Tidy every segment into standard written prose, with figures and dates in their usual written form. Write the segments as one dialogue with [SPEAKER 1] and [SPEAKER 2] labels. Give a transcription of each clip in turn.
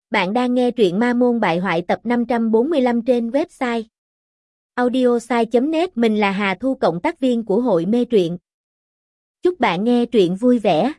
[SPEAKER 1] Bạn đang nghe truyện Ma Môn Bại Hoại tập 545 trên website audiosai.net. Mình là Hà Thu, cộng tác viên của hội mê truyện. Chúc bạn nghe truyện vui vẻ.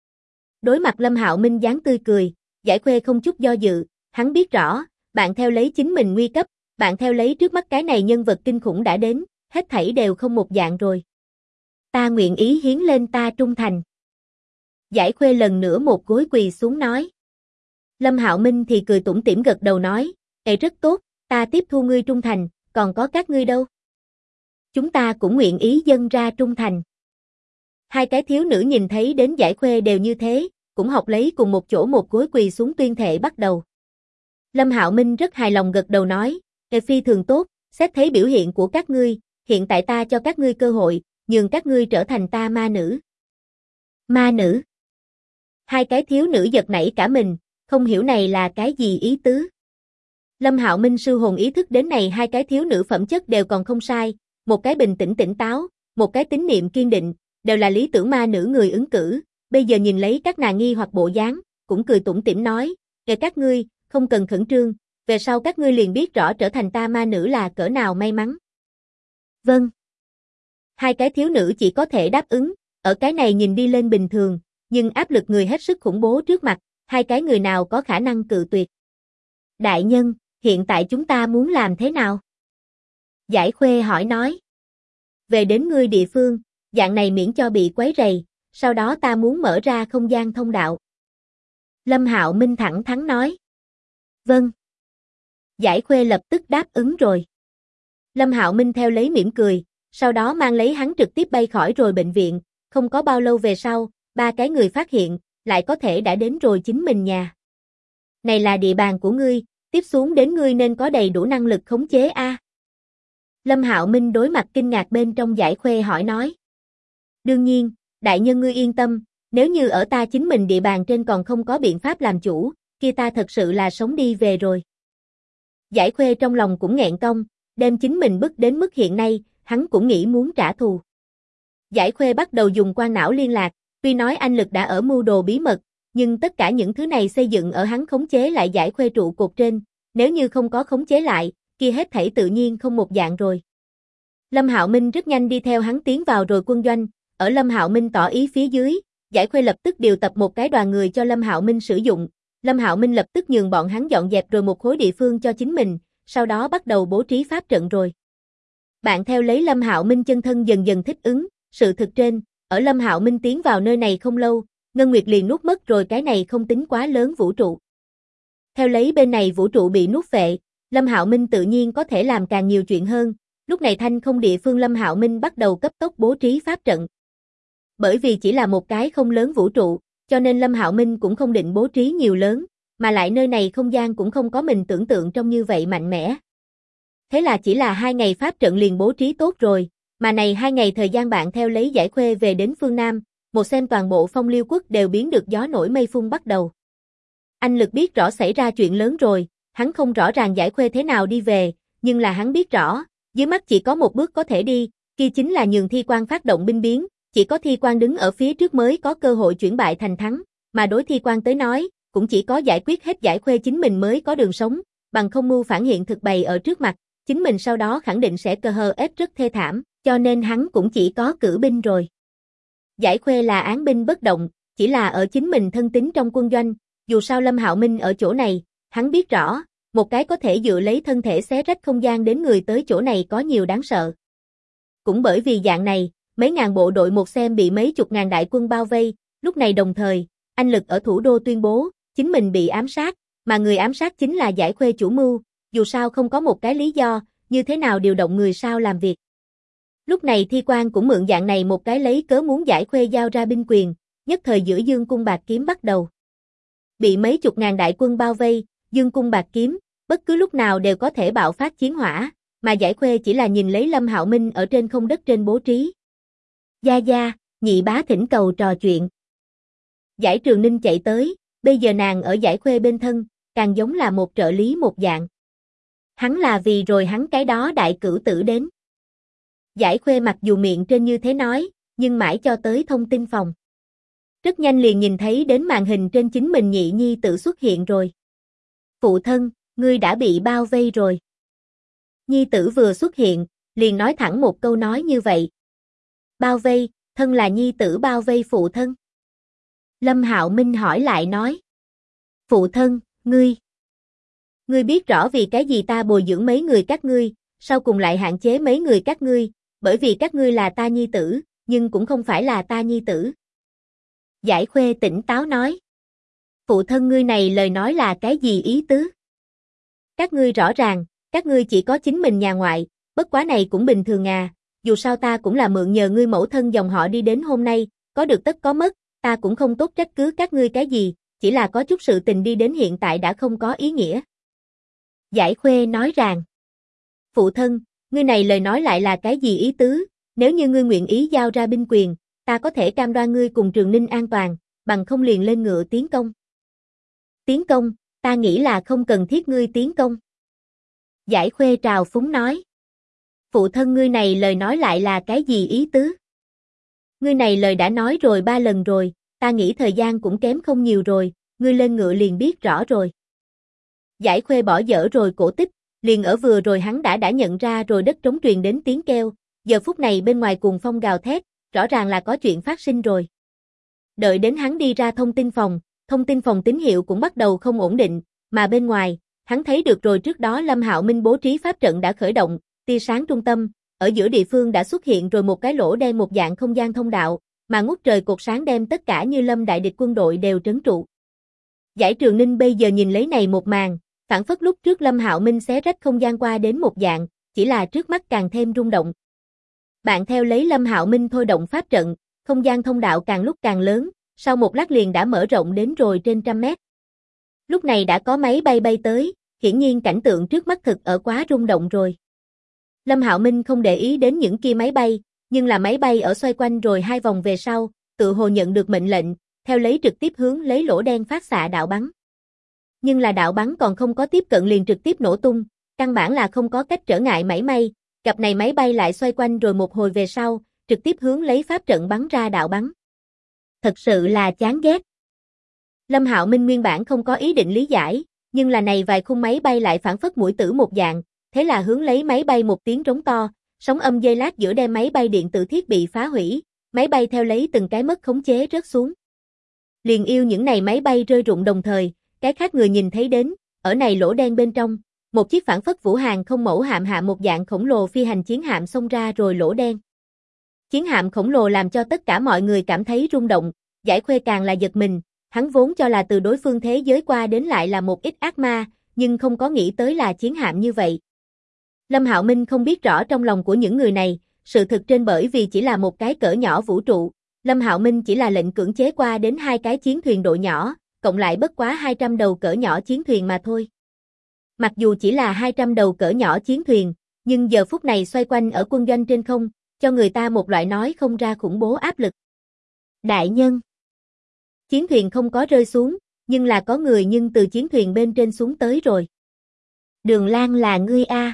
[SPEAKER 1] Đối mặt Lâm Hạo Minh dáng tươi cười, Giải Khuê không chút do dự, hắn biết rõ, bạn theo lấy chính mình nguy cấp, bạn theo lấy trước mắt cái này nhân vật kinh khủng đã đến, hết thảy đều không một dạng rồi. Ta nguyện ý hiến lên ta trung thành. Giải Khuê lần nữa một gối quỳ xuống nói. Lâm Hạo Minh thì cười tủm tỉm gật đầu nói, rất tốt, ta tiếp thu ngươi trung thành, còn có các ngươi đâu? Chúng ta cũng nguyện ý dâng ra trung thành. Hai cái thiếu nữ nhìn thấy đến Giải Khuê đều như thế, cũng học lấy cùng một chỗ một gối quỳ xuống tuyên thệ bắt đầu. Lâm Hạo Minh rất hài lòng gật đầu nói, phi thường tốt, xét thấy biểu hiện của các ngươi, hiện tại ta cho các ngươi cơ hội, nhường các ngươi trở thành ta ma nữ. Ma nữ? Hai cái thiếu nữ giật nảy cả mình, không hiểu này là cái gì ý tứ. Lâm Hạo Minh sư hồn ý thức đến này hai cái thiếu nữ phẩm chất đều còn không sai, một cái bình tĩnh tỉnh táo, một cái tín niệm kiên định, đều là lý tưởng ma nữ người ứng cử, bây giờ nhìn lấy các nàng nghi hoặc bộ dáng, cũng cười tủm tỉm nói, các ngươi, không cần khẩn trương, về sau các ngươi liền biết rõ trở thành ta ma nữ là cỡ nào may mắn. Vâng. Hai cái thiếu nữ chỉ có thể đáp ứng, ở cái này nhìn đi lên bình thường, nhưng áp lực người hết sức khủng bố trước mặt, hai cái người nào có khả năng cự tuyệt. Đại nhân, hiện tại chúng ta muốn làm thế nào? Giải Khuê hỏi nói. Về đến ngươi địa phương, dạng này miễn cho bị quấy rầy, sau đó ta muốn mở ra không gian thông đạo. Lâm Hạo Minh thẳng thắn nói. Vâng. Giải Khuê lập tức đáp ứng rồi. Lâm Hạo Minh theo lấy mỉm cười, sau đó mang lấy hắn trực tiếp bay khỏi rồi bệnh viện, không có bao lâu về sau, ba cái người phát hiện, lại có thể đã đến rồi chính mình nhà. Này là địa bàn của ngươi, tiếp xuống đến ngươi nên có đầy đủ năng lực khống chế a. Lâm Hạo Minh đối mặt kinh ngạc bên trong Giải Khuê hỏi nói. Đương nhiên, đại nhân ngươi yên tâm, nếu như ở ta chính mình địa bàn trên còn không có biện pháp làm chủ, kia ta thật sự là sống đi về rồi. Giải Khuê trong lòng cũng nghẹn cong, đem chính mình bức đến mức hiện nay, hắn cũng nghĩ muốn trả thù. Giải Khuê bắt đầu dùng quan não liên lạc, tuy nói anh Lực đã ở mưu đồ bí mật, nhưng tất cả những thứ này xây dựng ở hắn khống chế lại Giải Khuê trụ cột trên, nếu như không có khống chế lại, kia hết thảy tự nhiên không một dạng rồi. Lâm Hạo Minh rất nhanh đi theo hắn tiến vào rồi quân doanh, ở Lâm Hạo Minh tỏ ý phía dưới, Giải Khuê lập tức điều tập một cái đoàn người cho Lâm Hạo Minh sử dụng, Lâm Hạo Minh lập tức nhường bọn hắn dọn dẹp rồi một khối địa phương cho chính mình, sau đó bắt đầu bố trí pháp trận rồi. Bạn theo lấy Lâm Hạo Minh chân thân dần dần thích ứng, sự thực trên, ở Lâm Hạo Minh tiến vào nơi này không lâu, Ngân Nguyệt liền nuốt mất rồi cái này không tính quá lớn vũ trụ. Theo lấy bên này vũ trụ bị nuốt vệ, Lâm Hạo Minh tự nhiên có thể làm càng nhiều chuyện hơn, lúc này thanh không địa phương Lâm Hạo Minh bắt đầu cấp tốc bố trí pháp trận. Bởi vì chỉ là một cái không lớn vũ trụ, cho nên Lâm Hạo Minh cũng không định bố trí nhiều lớn, mà lại nơi này không gian cũng không có mình tưởng tượng trong như vậy mạnh mẽ. Thế là chỉ là 2 ngày pháp trận liền bố trí tốt rồi, mà này 2 ngày thời gian bạn theo lấy Giải Khuê về đến phương Nam, một xem toàn bộ Phong Liêu quốc đều biến được gió nổi mây phun bắt đầu. Anh Lực biết rõ xảy ra chuyện lớn rồi, hắn không rõ ràng Giải Khuê thế nào đi về, nhưng là hắn biết rõ, dưới mắt chỉ có một bước có thể đi, kia chính là nhường Thi Quan phát động binh biến, chỉ có Thi Quan đứng ở phía trước mới có cơ hội chuyển bại thành thắng, mà đối Thi Quan tới nói, cũng chỉ có giải quyết hết Giải Khuê chính mình mới có đường sống, bằng không mưu phản hiện thực bày ở trước mặt, chính mình sau đó khẳng định sẽ cơ hờ ép rất thê thảm, cho nên hắn cũng chỉ có cử binh rồi. Giải Khuê là án binh bất động, chỉ là ở chính mình thân tín trong quân doanh, dù sao Lâm Hạo Minh ở chỗ này, hắn biết rõ, một cái có thể dựa lấy thân thể xé rách không gian đến người tới chỗ này có nhiều đáng sợ. Cũng bởi vì dạng này, mấy ngàn bộ đội một xem bị mấy chục ngàn đại quân bao vây, lúc này đồng thời, anh Lực ở thủ đô tuyên bố, chính mình bị ám sát, mà người ám sát chính là Giải Khuê chủ mưu, dù sao không có một cái lý do, như thế nào điều động người sao làm việc. Lúc này Thi Quan cũng mượn dạng này một cái lấy cớ muốn Giải Khuê giao ra binh quyền, nhất thời giữa Dương cung bạc kiếm bắt đầu. Bị mấy chục ngàn đại quân bao vây, Dương cung bạc kiếm, bất cứ lúc nào đều có thể bạo phát chiến hỏa, mà Giải Khuê chỉ là nhìn lấy Lâm Hạo Minh ở trên không đất trên bố trí. Gia Gia, nhị bá thỉnh cầu trò chuyện. Giải Trường Ninh chạy tới, bây giờ nàng ở Giải Khuê bên thân, càng giống là một trợ lý một dạng. Hắn là vì rồi hắn cái đó đại cửu tử đến. Giải Khuê mặc dù miệng trên như thế nói, nhưng mãi cho tới thông tin phòng. Rất nhanh liền nhìn thấy đến màn hình trên chính mình nhị nhi tự xuất hiện rồi. Phụ thân, ngươi đã bị bao vây rồi. Nhi tử vừa xuất hiện, liền nói thẳng một câu nói như vậy. Bao vây, thân là nhi tử bao vây phụ thân. Lâm Hạo Minh hỏi lại nói. Phụ thân, ngươi biết rõ vì cái gì ta bồi dưỡng mấy người các ngươi, sau cùng lại hạn chế mấy người các ngươi, bởi vì các ngươi là ta nhi tử, nhưng cũng không phải là ta nhi tử. Giải Khuê tỉnh táo nói. Phụ thân ngươi này lời nói là cái gì ý tứ? Các ngươi rõ ràng, các ngươi chỉ có chính mình nhà ngoại, bất quá này cũng bình thường à, dù sao ta cũng là mượn nhờ ngươi mẫu thân dòng họ đi đến hôm nay, có được tất có mất, ta cũng không tốt trách cứ các ngươi cái gì, chỉ là có chút sự tình đi đến hiện tại đã không có ý nghĩa. Giải Khuê nói rằng, phụ thân, ngươi này lời nói lại là cái gì ý tứ, nếu như ngươi nguyện ý giao ra binh quyền, ta có thể cam đoan ngươi cùng Trường Ninh an toàn, bằng không liền lên ngựa tiến công. Tiến công, ta nghĩ là không cần thiết ngươi tiến công. Giải Khuê trào phúng nói. Phụ thân ngươi này lời nói lại là cái gì ý tứ? Ngươi này lời đã nói rồi 3 lần rồi, ta nghĩ thời gian cũng kém không nhiều rồi, ngươi lên ngựa liền biết rõ rồi. Giải Khuê bỏ dở rồi cổ tích, liền ở vừa rồi hắn đã nhận ra rồi đất trống truyền đến tiếng kêu, giờ phút này bên ngoài cuồng phong gào thét, rõ ràng là có chuyện phát sinh rồi. Đợi đến hắn đi ra thông tin phòng tín hiệu cũng bắt đầu không ổn định, mà bên ngoài, hắn thấy được rồi trước đó Lâm Hạo Minh bố trí pháp trận đã khởi động, tia sáng trung tâm, ở giữa địa phương đã xuất hiện rồi một cái lỗ đen một dạng không gian thông đạo, mà ngút trời cột sáng đem tất cả Như Lâm đại địch quân đội đều trấn trụ. Giải Trường Ninh bây giờ nhìn lấy này một màn, phản phất lúc trước Lâm Hạo Minh xé rách không gian qua đến một dạng, chỉ là trước mắt càng thêm rung động. Bạn theo lấy Lâm Hạo Minh thôi động pháp trận, không gian thông đạo càng lúc càng lớn, sau một lát liền đã mở rộng đến rồi trên 100 mét. Lúc này đã có máy bay bay tới, hiển nhiên cảnh tượng trước mắt thực ở quá rung động rồi. Lâm Hạo Minh không để ý đến những kia máy bay, nhưng là máy bay ở xoay quanh rồi 2 vòng về sau, tự hồ nhận được mệnh lệnh, theo lấy trực tiếp hướng lấy lỗ đen phát xạ đạo bắn. Nhưng là đạo bắn còn không có tiếp cận liền trực tiếp nổ tung, căn bản là không có cách trở ngại mảy may, cặp này máy bay lại xoay quanh rồi một hồi về sau, trực tiếp hướng lấy pháp trận bắn ra đạo bắn. Thật sự là chán ghét. Lâm Hạo Minh nguyên bản không có ý định lý giải, nhưng là này vài khung máy bay lại phản phất mũi tử một dạng, thế là hướng lấy máy bay một tiếng trống to, sóng âm dây lát giữa đem máy bay điện tử thiết bị phá hủy, máy bay theo lấy từng cái mất khống chế rớt xuống. Liền yêu những này máy bay rơi rụng đồng thời, cái khác người nhìn thấy đến, ở này lỗ đen bên trong, một chiếc phản phất vũ hàng không mẫu hạm hạ một dạng khổng lồ phi hành chiến hạm xông ra rồi lỗ đen. Chiến hạm khổng lồ làm cho tất cả mọi người cảm thấy rung động, Giải Khuê càng là giật mình, hắn vốn cho là từ đối phương thế giới qua đến lại là một ít ác ma, nhưng không có nghĩ tới là chiến hạm như vậy. Lâm Hạo Minh không biết rõ trong lòng của những người này, sự thực trên bởi vì chỉ là một cái cỡ nhỏ vũ trụ, Lâm Hạo Minh chỉ là lệnh cưỡng chế qua đến 2 cái chiến thuyền độ nhỏ, cộng lại bất quá 200 đầu cỡ nhỏ chiến thuyền mà thôi. Mặc dù chỉ là 200 đầu cỡ nhỏ chiến thuyền, nhưng giờ phút này xoay quanh ở quân doanh trên không, cho người ta một loại nói không ra khủng bố áp lực. Đại nhân. Chiến thuyền không có rơi xuống, nhưng là có người nhưng từ chiến thuyền bên trên xuống tới rồi. Đường Lan là ngươi a.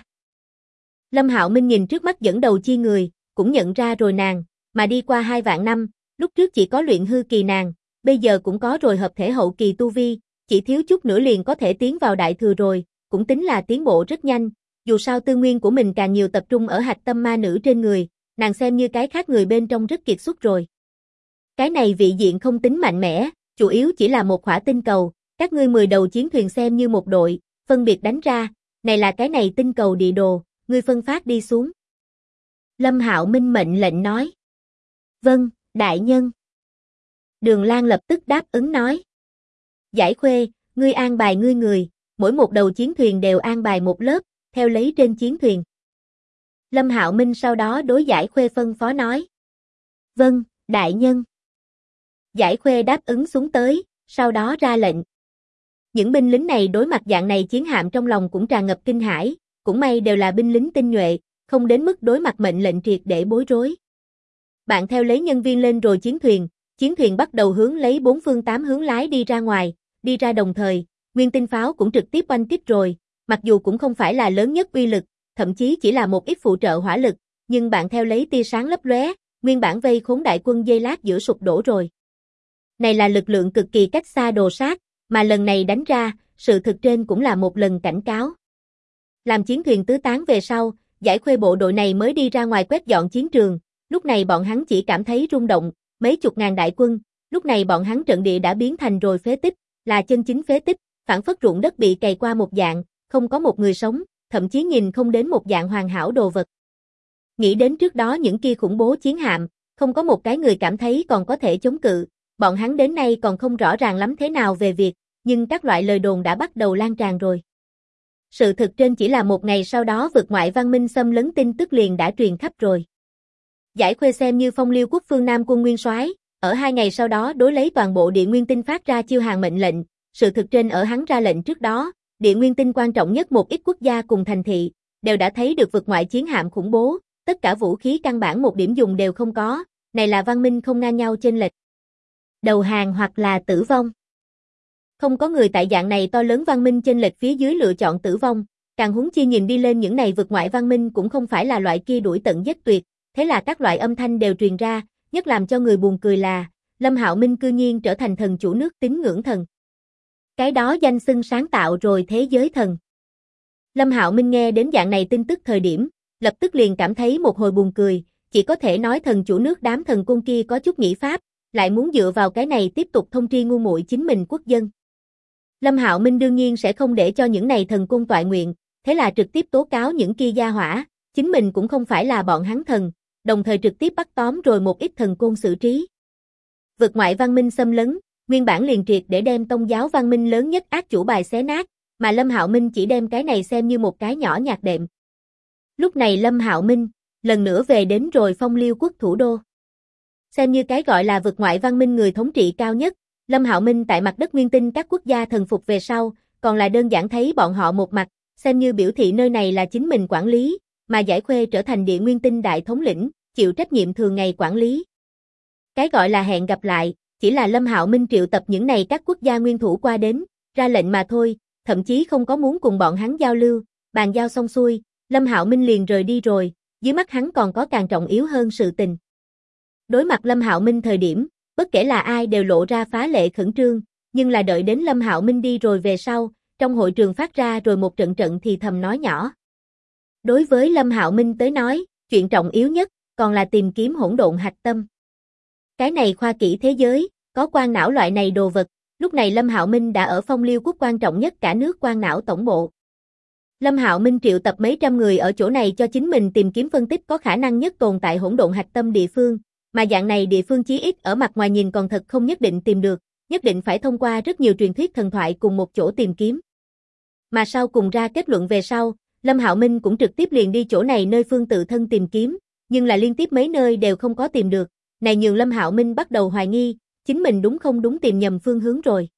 [SPEAKER 1] Lâm Hạo Minh nhìn trước mắt dẫn đầu chi người, cũng nhận ra rồi nàng, mà đi qua 2 vạn năm, lúc trước chỉ có luyện hư kỳ nàng, bây giờ cũng có rồi hợp thể hậu kỳ tu vi, chỉ thiếu chút nữa liền có thể tiến vào đại thừa rồi, cũng tính là tiến bộ rất nhanh, dù sao tư nguyên của mình càng nhiều tập trung ở hạch tâm ma nữ trên người, nàng xem như cái khác người bên trong rất kiệt xuất rồi. Cái này vị diện không tính mạnh mẽ, chủ yếu chỉ là một khỏa tinh cầu, các ngươi 10 đầu chiến thuyền xem như một đội, phân biệt đánh ra, này là cái này tinh cầu địa đồ, ngươi phân phát đi xuống. Lâm Hạo Minh mệnh lệnh nói. Vâng, đại nhân. Đường Lan lập tức đáp ứng nói. Giải Khuê, ngươi an bài ngươi người, mỗi một đầu chiến thuyền đều an bài một lớp, theo lấy trên chiến thuyền. Lâm Hạo Minh sau đó đối Giải Khuê phân phó nói. Vâng, đại nhân. Giải Khuê đáp ứng xuống tới, sau đó ra lệnh. Những binh lính này đối mặt dạng này chiến hạm trong lòng cũng tràn ngập kinh hãi, cũng may đều là binh lính tinh nhuệ, không đến mức đối mặt mệnh lệnh triệt để bối rối. Bạn theo lấy nhân viên lên rồi chiến thuyền bắt đầu hướng lấy 4 phương 8 hướng lái đi ra ngoài, đi ra đồng thời, nguyên tinh pháo cũng trực tiếp oanh kích rồi, mặc dù cũng không phải là lớn nhất uy lực, thậm chí chỉ là một ít phụ trợ hỏa lực, nhưng bạn theo lấy tia sáng lấp lóe, nguyên bản vây khốn đại quân dây lát giữa sụp đổ rồi. Này là lực lượng cực kỳ cách xa đồ sát, mà lần này đánh ra, sự thực trên cũng là một lần cảnh cáo. Làm chiến thuyền tứ tán về sau, Giải Khuê bộ đội này mới đi ra ngoài quét dọn chiến trường, lúc này bọn hắn chỉ cảm thấy rung động, mấy chục ngàn đại quân, lúc này bọn hắn trận địa đã biến thành rồi phế tích, là chân chính phế tích, phản phất ruộng đất bị cày qua một dạng, không có một người sống, thậm chí nhìn không đến một dạng hoàn hảo đồ vật. Nghĩ đến trước đó những kia khủng bố chiến hạm, không có một cái người cảm thấy còn có thể chống cự, bọn hắn đến nay còn không rõ ràng lắm thế nào về việc, nhưng các loại lời đồn đã bắt đầu lan tràn rồi. Sự thực trên chỉ là một ngày sau đó vực ngoại văn minh xâm lấn tin tức liền đã truyền khắp rồi. Giải Khuê xem như Phong Liêu quốc phương Nam quân nguyên soái, ở 2 ngày sau đó đối lấy toàn bộ Địa Nguyên Tinh phát ra chiêu hàng mệnh lệnh, sự thực trên ở hắn ra lệnh trước đó, Địa Nguyên Tinh quan trọng nhất một ít quốc gia cùng thành thị, đều đã thấy được vực ngoại chiến hạm khủng bố, tất cả vũ khí căn bản một điểm dùng đều không có, này là văn minh không ngang nhau chênh lệch. Đầu hàng hoặc là tử vong. Không có người tại dạng này to lớn văn minh chênh lệch phía dưới lựa chọn tử vong, càng huống chi nhìn đi lên những này vực ngoại văn minh cũng không phải là loại kia đuổi tận giết tuyệt, thế là các loại âm thanh đều truyền ra, nhất làm cho người buồn cười là, Lâm Hạo Minh cư nhiên trở thành thần chủ nước tín ngưỡng thần. Cái đó danh xưng sáng tạo rồi thế giới thần. Lâm Hạo Minh nghe đến dạng này tin tức thời điểm, lập tức liền cảm thấy một hồi buồn cười, chỉ có thể nói thần chủ nước đám thần côn kia có chút nghĩ pháp, lại muốn dựa vào cái này tiếp tục thông tri ngu muội chính mình quốc dân. Lâm Hạo Minh đương nhiên sẽ không để cho những này thần côn toại nguyện, thế là trực tiếp tố cáo những kia gia hỏa, chính mình cũng không phải là bọn hắn thần, đồng thời trực tiếp bắt tóm rồi một ít thần côn xử trí. Vực ngoại văn minh xâm lấn, nguyên bản liền triệt để đem tông giáo văn minh lớn nhất ác chủ bài xé nát, mà Lâm Hạo Minh chỉ đem cái này xem như một cái nhỏ nhạc đệm. Lúc này Lâm Hạo Minh, lần nữa về đến rồi Phong Liêu quốc thủ đô. Xem như cái gọi là vực ngoại văn minh người thống trị cao nhất, Lâm Hạo Minh tại mặt đất nguyên tinh các quốc gia thần phục về sau, còn là đơn giản thấy bọn họ một mặt, xem như biểu thị nơi này là chính mình quản lý, mà Giải Khuê trở thành Địa Nguyên Tinh đại thống lĩnh, chịu trách nhiệm thường ngày quản lý. Cái gọi là hẹn gặp lại, chỉ là Lâm Hạo Minh triệu tập những này các quốc gia nguyên thủ qua đến, ra lệnh mà thôi, thậm chí không có muốn cùng bọn hắn giao lưu, bàn giao xong xuôi, Lâm Hạo Minh liền rời đi rồi, dưới mắt hắn còn có càng trọng yếu hơn sự tình. Đối mặt Lâm Hạo Minh thời điểm, bất kể là ai đều lộ ra phá lệ khẩn trương, nhưng là đợi đến Lâm Hạo Minh đi rồi về sau, trong hội trường phát ra rồi một trận trận thì thầm nói nhỏ. Đối với Lâm Hạo Minh tới nói, chuyện trọng yếu nhất, còn là tìm kiếm hỗn độn hạch tâm. Cái này khoa kỹ thế giới, có quang não loại này đồ vật, lúc này Lâm Hạo Minh đã ở Phong Liêu quốc quan trọng nhất cả nước quang não tổng bộ. Lâm Hạo Minh triệu tập mấy trăm người ở chỗ này cho chính mình tìm kiếm phân tích có khả năng nhất tồn tại hỗn độn hạch tâm địa phương, mà dạng này địa phương chí ít ở mặt ngoài nhìn còn thật không nhất định tìm được, nhất định phải thông qua rất nhiều truyền thuyết thần thoại cùng một chỗ tìm kiếm. Mà sau cùng ra kết luận về sau, Lâm Hạo Minh cũng trực tiếp liền đi chỗ này nơi phương tự thân tìm kiếm, nhưng là liên tiếp mấy nơi đều không có tìm được, này nhường Lâm Hạo Minh bắt đầu hoài nghi, chính mình đúng không đúng tìm nhầm phương hướng rồi.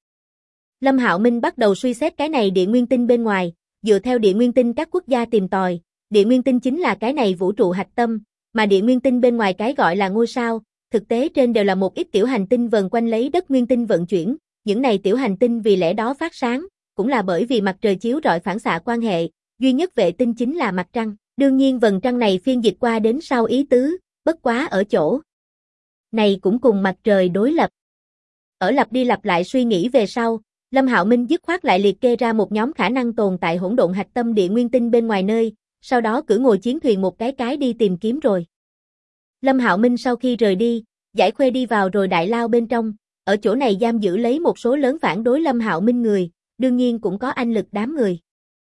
[SPEAKER 1] Lâm Hạo Minh bắt đầu suy xét cái này địa nguyên tinh bên ngoài, dựa theo địa nguyên tinh các quốc gia tìm tòi, địa nguyên tinh chính là cái này vũ trụ hạch tâm, mà địa nguyên tinh bên ngoài cái gọi là ngôi sao, thực tế trên đều là một ít tiểu hành tinh vần quanh lấy đất nguyên tinh vận chuyển, những này tiểu hành tinh vì lẽ đó phát sáng, cũng là bởi vì mặt trời chiếu rọi phản xạ quan hệ, duy nhất vệ tinh chính là mặt trăng, đương nhiên vầng trăng này phiên dịch qua đến sau ý tứ, bất quá ở chỗ này cũng cùng mặt trời đối lập. Ở lặp đi lặp lại suy nghĩ về sau, Lâm Hạo Minh dứt khoát lại liệt kê ra một nhóm khả năng tồn tại hỗn độn hạch tâm địa nguyên tinh bên ngoài nơi, sau đó cử ngồi chiến thuyền một cái đi tìm kiếm rồi. Lâm Hạo Minh sau khi rời đi, Giải Khuê đi vào rồi đại lao bên trong, ở chỗ này giam giữ lấy một số lớn phản đối Lâm Hạo Minh người, đương nhiên cũng có Anh Lực đám người.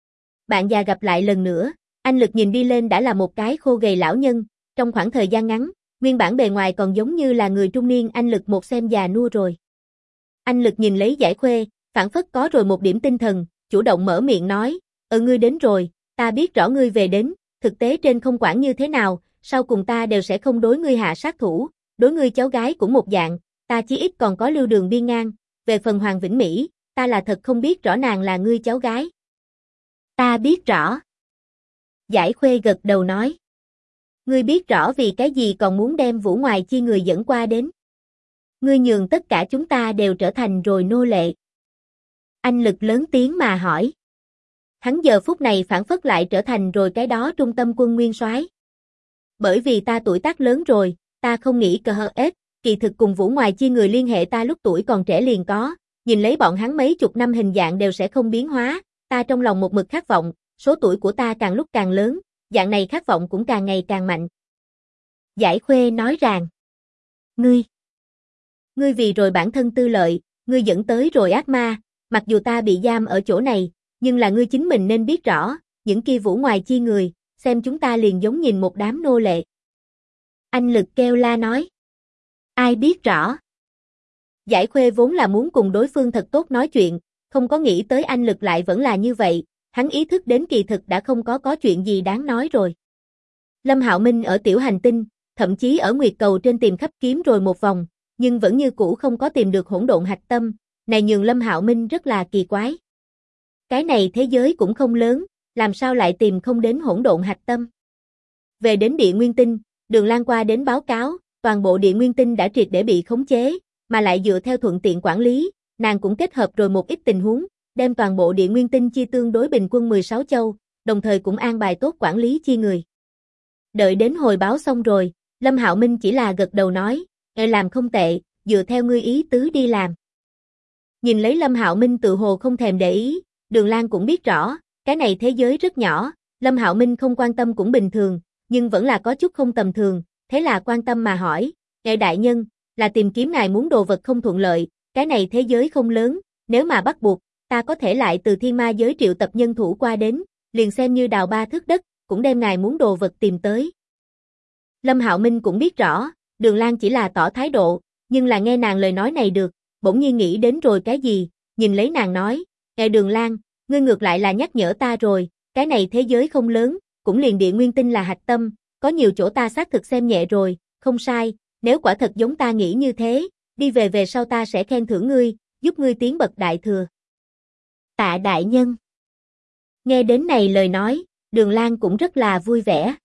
[SPEAKER 1] Bạn già gặp lại lần nữa, Anh Lực nhìn đi lên đã là một cái khô gầy lão nhân, trong khoảng thời gian ngắn, nguyên bản bề ngoài còn giống như là người trung niên Anh Lực một xem già nua rồi. Anh Lực nhìn lấy Giải Khuê, phản phất có rồi một điểm tinh thần, chủ động mở miệng nói, ngươi đến rồi, ta biết rõ ngươi về đến, thực tế trên không quản như thế nào, sau cùng ta đều sẽ không đối ngươi hạ sát thủ, đối ngươi cháu gái cũng một dạng, ta chí ít còn có lưu đường biên ngang, về phần Hoàng Vĩnh Mỹ, ta là thật không biết rõ nàng là ngươi cháu gái. Ta biết rõ. Giải Khuê gật đầu nói. Ngươi biết rõ vì cái gì còn muốn đem Vũ Ngoài Chi người dẫn qua đến. Ngươi nhường tất cả chúng ta đều trở thành rồi nô lệ. Anh Lực lớn tiếng mà hỏi. Hắn giờ phút này phản phất lại trở thành rồi cái đó trung tâm quân nguyên soái. Bởi vì ta tuổi tác lớn rồi, ta không nghĩ cờ hờ ết, kỳ thực cùng Vũ Ngoài Chi người liên hệ ta lúc tuổi còn trẻ liền có, nhìn lấy bọn hắn mấy chục năm hình dạng đều sẽ không biến hóa, ta trong lòng một mực khát vọng, số tuổi của ta càng lúc càng lớn, dạng này khát vọng cũng càng ngày càng mạnh. Giải Khuê nói rằng, Ngươi vì rồi bản thân tư lợi, ngươi dẫn tới rồi ác ma, mặc dù ta bị giam ở chỗ này, nhưng là ngươi chính mình nên biết rõ, những kia vũ ngoài chi người, xem chúng ta liền giống nhìn một đám nô lệ. Anh Lực kêu la nói. Ai biết rõ? Giải Khuê vốn là muốn cùng đối phương thật tốt nói chuyện, không có nghĩ tới anh Lực lại vẫn là như vậy, hắn ý thức đến kỳ thực đã không có chuyện gì đáng nói rồi. Lâm Hạo Minh ở tiểu hành tinh, thậm chí ở Nguyệt Cầu trên tìm khắp kiếm rồi một vòng, nhưng vẫn như cũ không có tìm được hỗn độn hạch tâm, này nhường Lâm Hạo Minh rất là kỳ quái. Cái này thế giới cũng không lớn, làm sao lại tìm không đến hỗn độn hạch tâm? Về đến Địa Nguyên Tinh, Đường Lan qua đến báo cáo, toàn bộ Địa Nguyên Tinh đã triệt để bị khống chế, mà lại dựa theo thuận tiện quản lý, nàng cũng kết hợp rồi một ít tình huống, đem toàn bộ Địa Nguyên Tinh chia tương đối bình quân 16 châu, đồng thời cũng an bài tốt quản lý chi người. Đợi đến hồi báo xong rồi, Lâm Hạo Minh chỉ là gật đầu nói, làm không tệ, dựa theo ngươi ý tứ đi làm. Nhìn lấy Lâm Hạo Minh tự hồ không thèm để ý, Đường Lan cũng biết rõ, cái này thế giới rất nhỏ, Lâm Hạo Minh không quan tâm cũng bình thường, nhưng vẫn là có chút không tầm thường, thế là quan tâm mà hỏi, đại nhân, là tìm kiếm ngài muốn đồ vật không thuận lợi, cái này thế giới không lớn, nếu mà bắt buộc, ta có thể lại từ thiên ma giới triệu tập nhân thủ qua đến, liền xem như đào 3 thước đất, cũng đem ngài muốn đồ vật tìm tới. Lâm Hạo Minh cũng biết rõ, Đường Lan chỉ là tỏ thái độ, nhưng là nghe nàng lời nói này được, bỗng nhiên nghĩ đến rồi cái gì, nhìn lấy nàng nói, Đường Lan, ngươi ngược lại là nhắc nhở ta rồi, cái này thế giới không lớn, cũng liền Địa Nguyên Tinh là hạch tâm, có nhiều chỗ ta xác thực xem nhẹ rồi, không sai, nếu quả thật giống ta nghĩ như thế, đi về sau ta sẽ khen thưởng ngươi, giúp ngươi tiến bậc đại thừa. Tạ đại nhân. Nghe đến này lời nói, Đường Lan cũng rất là vui vẻ.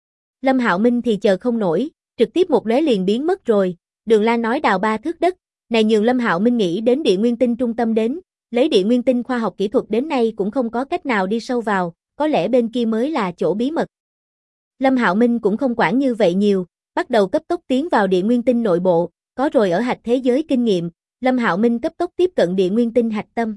[SPEAKER 1] Lâm Hạo Minh thì chờ không nổi, trực tiếp một lóe liền biến mất rồi, Đường Lan nói đào 3 thước đất, này nhường Lâm Hạo Minh nghĩ đến Địa Nguyên Tinh trung tâm đến, lấy Địa Nguyên Tinh khoa học kỹ thuật đến nay cũng không có cách nào đi sâu vào, có lẽ bên kia mới là chỗ bí mật. Lâm Hạo Minh cũng không quản như vậy nhiều, bắt đầu cấp tốc tiến vào Địa Nguyên Tinh nội bộ, có rồi ở hạch thế giới kinh nghiệm, Lâm Hạo Minh cấp tốc tiếp cận Địa Nguyên Tinh hạch tâm.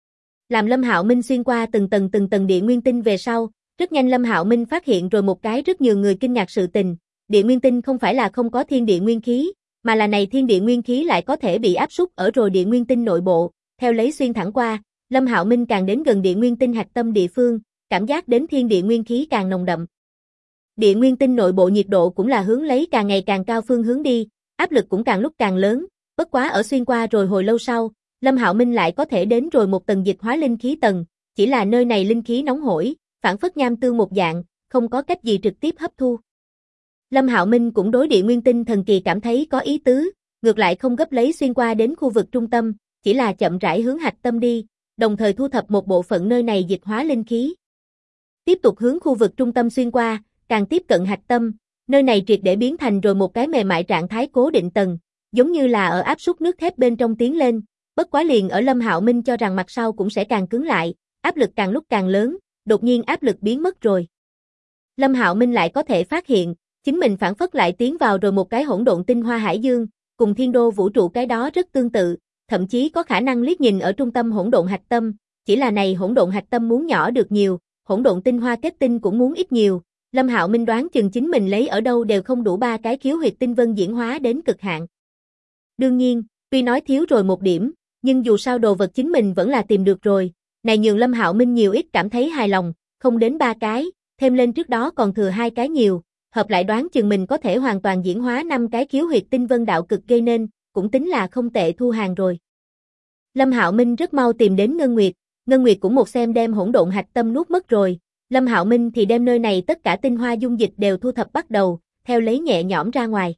[SPEAKER 1] Làm Lâm Hạo Minh xuyên qua từng tầng Địa Nguyên Tinh về sau, rất nhanh Lâm Hạo Minh phát hiện rồi một cái rất nhiều người kinh ngạc sự tình, Địa Nguyên Tinh không phải là không có thiên địa nguyên khí, mà là này thiên địa nguyên khí lại có thể bị áp súc ở rồi Địa Nguyên Tinh nội bộ, theo lấy xuyên thẳng qua, Lâm Hạo Minh càng đến gần Địa Nguyên Tinh hạch tâm địa phương, cảm giác đến thiên địa nguyên khí càng nồng đậm. Địa Nguyên Tinh nội bộ nhiệt độ cũng là hướng lấy càng ngày càng cao phương hướng đi, áp lực cũng càng lúc càng lớn, bất quá ở xuyên qua rồi hồi lâu sau, Lâm Hạo Minh lại có thể đến rồi một tầng dịch hóa linh khí tầng, chỉ là nơi này linh khí nóng hổi, phản phất nham tương một dạng, không có cách gì trực tiếp hấp thu. Lâm Hạo Minh cũng đối Địa Nguyên Tinh thần kỳ cảm thấy có ý tứ, ngược lại không gấp lấy xuyên qua đến khu vực trung tâm, chỉ là chậm rãi hướng hạch tâm đi, đồng thời thu thập một bộ phận nơi này dịch hóa linh khí. Tiếp tục hướng khu vực trung tâm xuyên qua, càng tiếp cận hạch tâm, nơi này triệt để biến thành rồi một cái mềm mại trạng thái cố định tầng, giống như là ở áp suất nước thép bên trong tiến lên, bất quá liền ở Lâm Hạo Minh cho rằng mặt sau cũng sẽ càng cứng lại, áp lực càng lúc càng lớn, đột nhiên áp lực biến mất rồi. Lâm Hạo Minh lại có thể phát hiện, chính mình phản phất lại tiến vào rồi một cái hỗn độn tinh hoa hải dương, cùng thiên đô vũ trụ cái đó rất tương tự, thậm chí có khả năng liếc nhìn ở trung tâm hỗn độn hạch tâm, chỉ là này hỗn độn hạch tâm muốn nhỏ được nhiều, hỗn độn tinh hoa kết tinh cũng muốn ít nhiều. Lâm Hạo Minh đoán chừng chính mình lấy ở đâu đều không đủ 3 cái khiếu huyệt tinh vân diễn hóa đến cực hạn. Đương nhiên, tuy nói thiếu rồi một điểm, nhưng dù sao đồ vật chính mình vẫn là tìm được rồi, này nhường Lâm Hạo Minh nhiều ít cảm thấy hài lòng, không đến 3 cái, thêm lên trước đó còn thừa 2 cái nhiều, hợp lại đoán chừng mình có thể hoàn toàn diễn hóa 5 cái khiếu huyệt tinh vân đạo cực gây nên, cũng tính là không tệ thu hàng rồi. Lâm Hạo Minh rất mau tìm đến Ngân Nguyệt cũng một xem đem hỗn độn hạch tâm nuốt mất rồi, Lâm Hạo Minh thì đem nơi này tất cả tinh hoa dung dịch đều thu thập bắt đầu, theo lấy nhẹ nhõm ra ngoài.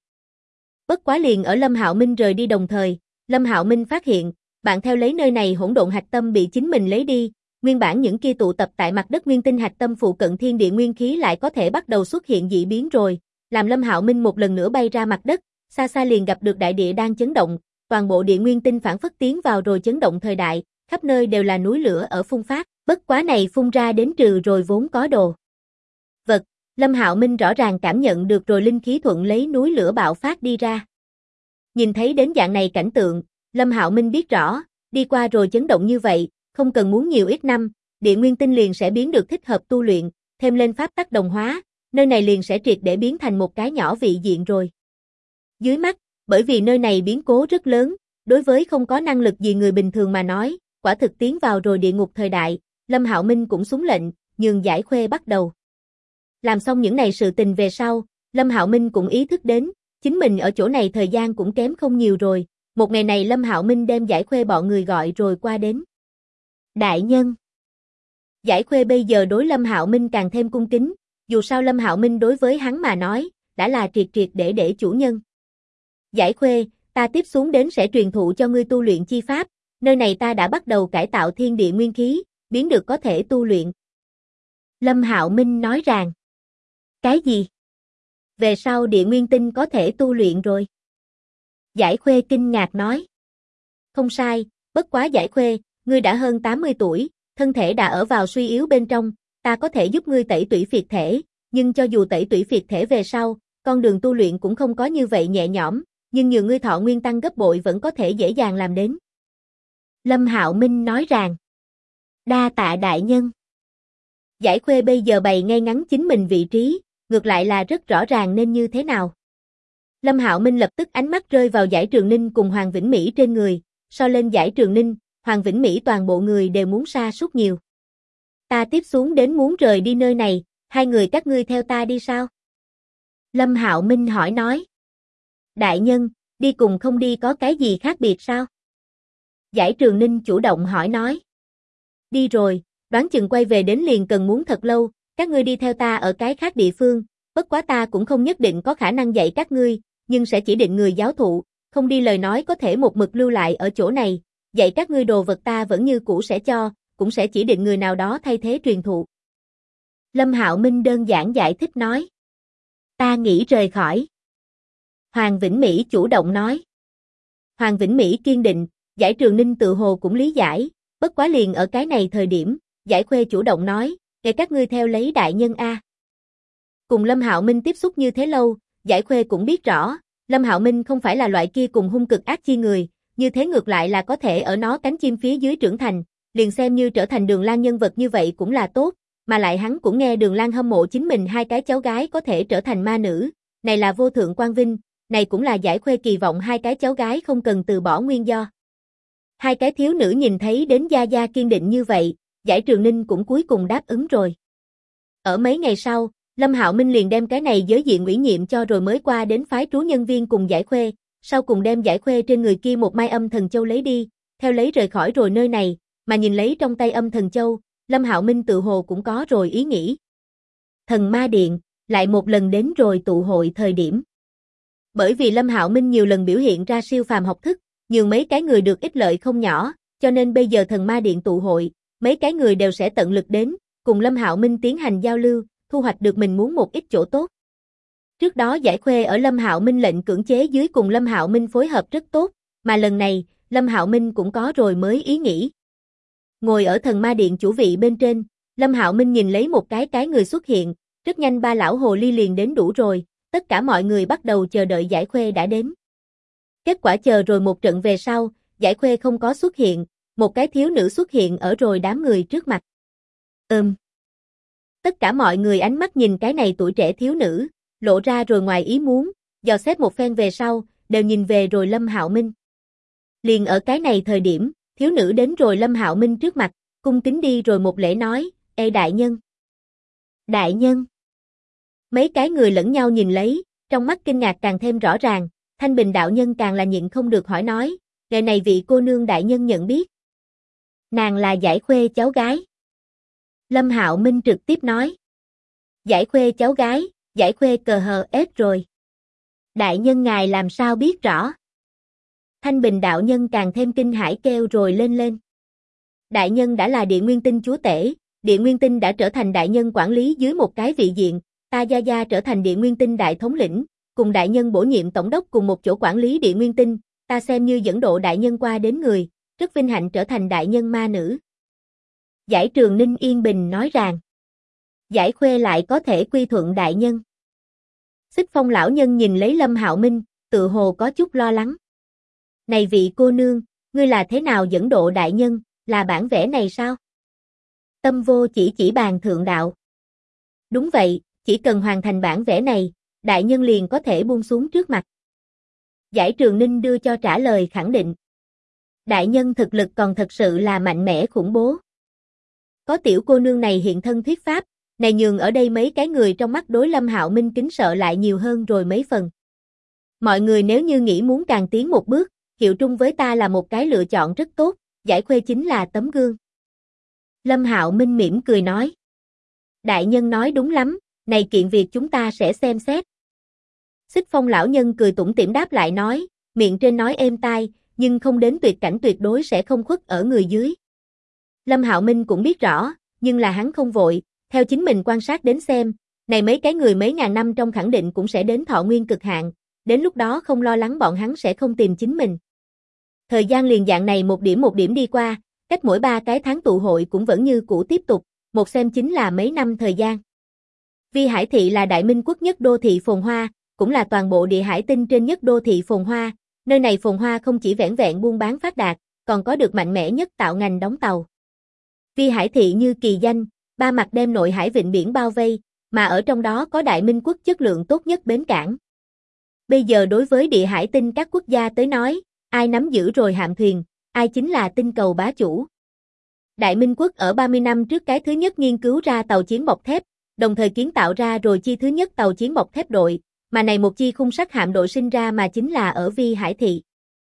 [SPEAKER 1] Bất quá liền ở Lâm Hạo Minh rời đi đồng thời, Lâm Hạo Minh phát hiện, bạn theo lấy nơi này hỗn độn hạch tâm bị chính mình lấy đi, nguyên bản những kia tụ tập tại mặt đất nguyên tinh hạch tâm phụ cận thiên địa nguyên khí lại có thể bắt đầu xuất hiện dị biến rồi, làm Lâm Hạo Minh một lần nữa bay ra mặt đất, xa xa liền gặp được đại địa đang chấn động, toàn bộ địa nguyên tinh phản phất tiến vào rồi chấn động thời đại, khắp nơi đều là núi lửa ở phun phát, bất quá này phun ra đến trừ rồi vốn có đồ vật, Lâm Hạo Minh rõ ràng cảm nhận được rồi linh khí thuận lấy núi lửa bạo phát đi ra. Nhìn thấy đến dạng này cảnh tượng, Lâm Hạo Minh biết rõ, đi qua rồi chấn động như vậy, không cần muốn nhiều ít năm, địa nguyên tinh liền sẽ biến được thích hợp tu luyện, thêm lên pháp tắc đồng hóa, nơi này liền sẽ triệt để biến thành một cái nhỏ vị diện rồi. Dưới mắt, bởi vì nơi này biến cố rất lớn, đối với không có năng lực gì người bình thường mà nói, quả thực tiến vào rồi địa ngục thời đại, Lâm Hạo Minh cũng xuống lệnh, nhường Giải Khuê bắt đầu. Làm xong những này sự tình về sau, Lâm Hạo Minh cũng ý thức đến, chính mình ở chỗ này thời gian cũng kém không nhiều rồi, một ngày này Lâm Hạo Minh đem Giải Khuê bọn người gọi rồi qua đến. Đại nhân. Giải Khuê bây giờ đối Lâm Hạo Minh càng thêm cung kính, dù sao Lâm Hạo Minh đối với hắn mà nói, đã là triệt triệt để chủ nhân. Giải Khuê, ta tiếp xuống đến sẽ truyền thụ cho ngươi tu luyện chi pháp, nơi này ta đã bắt đầu cải tạo thiên địa nguyên khí, biến được có thể tu luyện. Lâm Hạo Minh nói rằng, cái gì? Về sau địa nguyên tinh có thể tu luyện rồi. Giải Khuê kinh ngạc nói, không sai, bất quá Giải Khuê, ngươi đã hơn 80 tuổi, thân thể đã ở vào suy yếu bên trong, ta có thể giúp ngươi tẩy tủy phiệt thể, nhưng cho dù tẩy tủy phiệt thể về sau, con đường tu luyện cũng không có như vậy nhẹ nhõm, nhưng nhờ ngươi thọ nguyên tăng gấp bội vẫn có thể dễ dàng làm đến. Lâm Hạo Minh nói rằng, đa tạ đại nhân. Giải Khuê bây giờ bày ngay ngắn chính mình vị trí, ngược lại là rất rõ ràng nên như thế nào. Lâm Hạo Minh lập tức ánh mắt rơi vào Giải Trường Ninh cùng Hoàng Vĩnh Mỹ trên người, so lên Giải Trường Ninh, Hoàng Vĩnh Mỹ toàn bộ người đều muốn sa sút nhiều. Ta tiếp xuống đến muốn rời đi nơi này, hai người các ngươi theo ta đi sao? Lâm Hạo Minh hỏi nói. Đại nhân, đi cùng không đi có cái gì khác biệt sao? Giải Trường Ninh chủ động hỏi nói. Đi rồi, đoán chừng quay về đến liền cần muốn thật lâu, các ngươi đi theo ta ở cái khác địa phương, bất quá ta cũng không nhất định có khả năng dạy các ngươi, nhưng sẽ chỉ định người giáo thụ, không đi lời nói có thể một mực lưu lại ở chỗ này, dạy các ngươi đồ vật ta vẫn như cũ sẽ cho, cũng sẽ chỉ định người nào đó thay thế truyền thụ. Lâm Hạo Minh đơn giản giải thích nói. Ta nghĩ rời khỏi. Hoàng Vĩnh Mỹ chủ động nói. Hoàng Vĩnh Mỹ kiên định, Giải Trường Ninh tự hồ cũng lý giải, bất quá liền ở cái này thời điểm, Giải Khuê chủ động nói, để các ngươi theo lấy đại nhân a. Cùng Lâm Hạo Minh tiếp xúc như thế lâu, Giải Khuê cũng biết rõ, Lâm Hạo Minh không phải là loại kia cùng hung cực ác chi người, như thế ngược lại là có thể ở nó cánh chim phía dưới trưởng thành, liền xem như trở thành Đường Lan nhân vật như vậy cũng là tốt, mà lại hắn cũng nghe Đường Lan hâm mộ chính mình hai cái cháu gái có thể trở thành ma nữ, này là vô thượng quang vinh, này cũng là Giải Khuê kỳ vọng hai cái cháu gái không cần từ bỏ nguyên do. Hai cái thiếu nữ nhìn thấy đến gia gia kiên định như vậy, Giải Trường Ninh cũng cuối cùng đáp ứng rồi. Ở mấy ngày sau, Lâm Hạo Minh liền đem cái này giới diện ủy nhiệm cho rồi mới qua đến phái trú nhân viên cùng Giải Khuê, sau cùng đem Giải Khuê trên người kia một mai âm thần châu lấy đi, theo lấy rời khỏi rồi nơi này, mà nhìn lấy trong tay âm thần châu, Lâm Hạo Minh tự hồ cũng có rồi ý nghĩ. Thần Ma Điện, lại một lần đến rồi tụ hội thời điểm. Bởi vì Lâm Hạo Minh nhiều lần biểu hiện ra siêu phàm học thức, nhường mấy cái người được ích lợi không nhỏ, cho nên bây giờ Thần Ma Điện tụ hội, mấy cái người đều sẽ tận lực đến, cùng Lâm Hạo Minh tiến hành giao lưu, thu hoạch được mình muốn một ít chỗ tốt. Trước đó Giải Khuê ở Lâm Hạo Minh lệnh cưỡng chế dưới cùng Lâm Hạo Minh phối hợp rất tốt, mà lần này, Lâm Hạo Minh cũng có rồi mới ý nghĩ. Ngồi ở Thần Ma Điện chủ vị bên trên, Lâm Hạo Minh nhìn lấy một cái người xuất hiện, rất nhanh ba lão hồ ly liền đến đủ rồi, tất cả mọi người bắt đầu chờ đợi Giải Khuê đã đến. Kết quả chờ rồi một trận về sau, Giải Khuê không có xuất hiện, một cái thiếu nữ xuất hiện ở rồi đám người trước mặt. Tất cả mọi người ánh mắt nhìn cái này tuổi trẻ thiếu nữ, lộ ra rồi ngoài ý muốn, dò xét một phen về sau, đều nhìn về rồi Lâm Hạo Minh. Liền ở cái này thời điểm, thiếu nữ đến rồi Lâm Hạo Minh trước mặt, cung kính đi rồi một lễ nói, ê đại nhân. Đại nhân. Mấy cái người lẫn nhau nhìn lấy, trong mắt kinh ngạc càng thêm rõ ràng, Thanh Bình đạo nhân càng là nhịn không được hỏi nói, ngày này vị cô nương đại nhân nhận biết. Nàng là Giải Khuê cháu gái. Lâm Hạo Minh trực tiếp nói. Giải Khuê cháu gái, Giải Khuê cờ hờ ết rồi. Đại nhân ngài làm sao biết rõ? Thanh Bình đạo nhân càng thêm kinh hãi kêu rồi lên. Đại nhân đã là Địa Nguyên Tinh chúa tể, Địa Nguyên Tinh đã trở thành đại nhân quản lý dưới một cái vị diện, ta gia gia trở thành Địa Nguyên Tinh đại thống lĩnh, cùng đại nhân bổ nhiệm tổng đốc cùng một chỗ quản lý Địa Nguyên Tinh, ta xem như dẫn độ đại nhân qua đến người, rất vinh hạnh trở thành đại nhân ma nữ. Giải Trường Ninh yên bình nói rằng, Giải Khuê lại có thể quy thuận đại nhân. Xích Phong lão nhân nhìn lấy Lâm Hạo Minh, tự hồ có chút lo lắng. Này vị cô nương, Ngươi là thế nào dẫn độ đại nhân, là bản vẽ này sao? Tâm Vô chỉ bàn thượng đạo. Đúng vậy, chỉ cần hoàn thành bản vẽ này, đại nhân liền có thể buông xuống trước mặt. Giải Trường Ninh đưa cho trả lời khẳng định. Đại nhân thực lực còn thật sự là mạnh mẽ khủng bố. Có tiểu cô nương này hiện thân thuyết pháp, này nhường ở đây mấy cái người trong mắt đối Lâm Hạo Minh kính sợ lại nhiều hơn rồi mấy phần. Mọi người nếu như nghĩ muốn càng tiến một bước, hiệu trung với ta là một cái lựa chọn rất tốt, Giải Khuê chính là tấm gương. Lâm Hạo Minh mỉm cười nói. Đại nhân nói đúng lắm, này kiện việc chúng ta sẽ xem xét. Xích Phong lão nhân cười tủm tỉm đáp lại nói, miệng trên nói êm tai, nhưng không đến tuyệt cảnh tuyệt đối sẽ không khuất ở người dưới. Lâm Hạo Minh cũng biết rõ, nhưng là hắn không vội, theo chính mình quan sát đến xem, này mấy cái người mấy ngàn năm trong khẳng định cũng sẽ đến thọ nguyên cực hạn, đến lúc đó không lo lắng bọn hắn sẽ không tìm chính mình. Thời gian liền dạng này một điểm đi qua, cách mỗi 3 cái tháng tụ hội cũng vẫn như cũ tiếp tục, một xem chính là mấy năm thời gian. Vi Hải Thị là Đại Minh quốc nhất đô thị phồn hoa, cũng là toàn bộ địa hải tinh trên nhất đô thị phồn hoa, nơi này phồn hoa không chỉ vẻn vẹn buôn bán phát đạt, còn có được mạnh mẽ nhất tạo ngành đóng tàu. Vi Hải Thị như kỳ danh, 3 mặt đem nội hải vịnh biển bao vây, mà ở trong đó có Đại Minh quốc chất lượng tốt nhất bến cảng. Bây giờ đối với địa hải tinh các quốc gia tới nói, ai nắm giữ rồi hạm thuyền, ai chính là tinh cầu bá chủ. Đại Minh quốc ở 30 năm trước cái thứ nhất nghiên cứu ra tàu chiến bọc thép, đồng thời kiến tạo ra rồi chi thứ nhất tàu chiến bọc thép đội, mà này một chi khung sắt hạm đội sinh ra mà chính là ở Vi Hải Thị.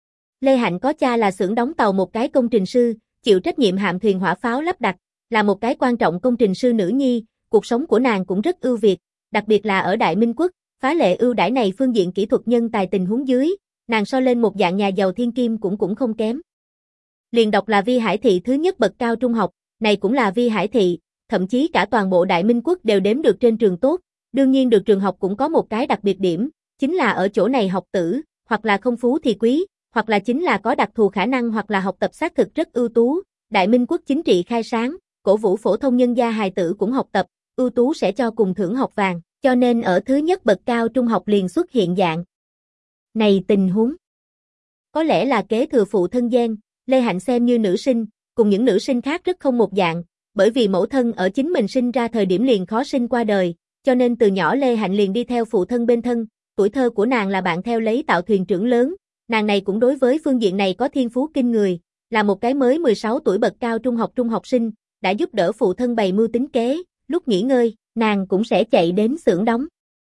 [SPEAKER 1] Lê Hạnh có cha là xưởng đóng tàu một cái công trình sư, chịu trách nhiệm hạm thuyền hỏa pháo lắp đặt, là một cái quan trọng công trình sư nữ nhi, cuộc sống của nàng cũng rất ưu việt, đặc biệt là ở Đại Minh quốc, phá lệ ưu đãi này phương diện kỹ thuật nhân tài tình huống dưới, nàng so lên một dạng nhà giàu thiên kim cũng không kém. Liền đọc là Vi Hải Thị thứ nhất bậc cao trung học, này cũng là Vi Hải Thị, thậm chí cả toàn bộ Đại Minh quốc đều đếm được trên trường tốt, đương nhiên được trường học cũng có một cái đặc biệt điểm, chính là ở chỗ này học tử, hoặc là không phú thì quý, hoặc là chính là có đặc thù khả năng hoặc là học tập xác thực rất ưu tú, Đại Minh quốc chính trị khai sáng, cổ vũ phổ thông nhân gia hài tử cũng học tập, ưu tú sẽ cho cùng thưởng học vàng, cho nên ở thứ nhất bậc cao trung học liền xuất hiện dạng này tình huống. Có lẽ là kế thừa phụ thân gen, Lê Hạnh xem như nữ sinh, cùng những nữ sinh khác rất không một dạng, bởi vì mẫu thân ở chính mình sinh ra thời điểm liền khó sinh qua đời, cho nên từ nhỏ Lê Hạnh liền đi theo phụ thân bên thân, tuổi thơ của nàng là bạn theo lấy tạo thuyền trưởng lớn, nàng này cũng đối với phương diện này có thiên phú kinh người, là một cái mới 16 tuổi bậc cao trung học sinh, đã giúp đỡ phụ thân bày mưu tính kế, lúc nghỉ ngơi, nàng cũng sẽ chạy đến xưởng đóng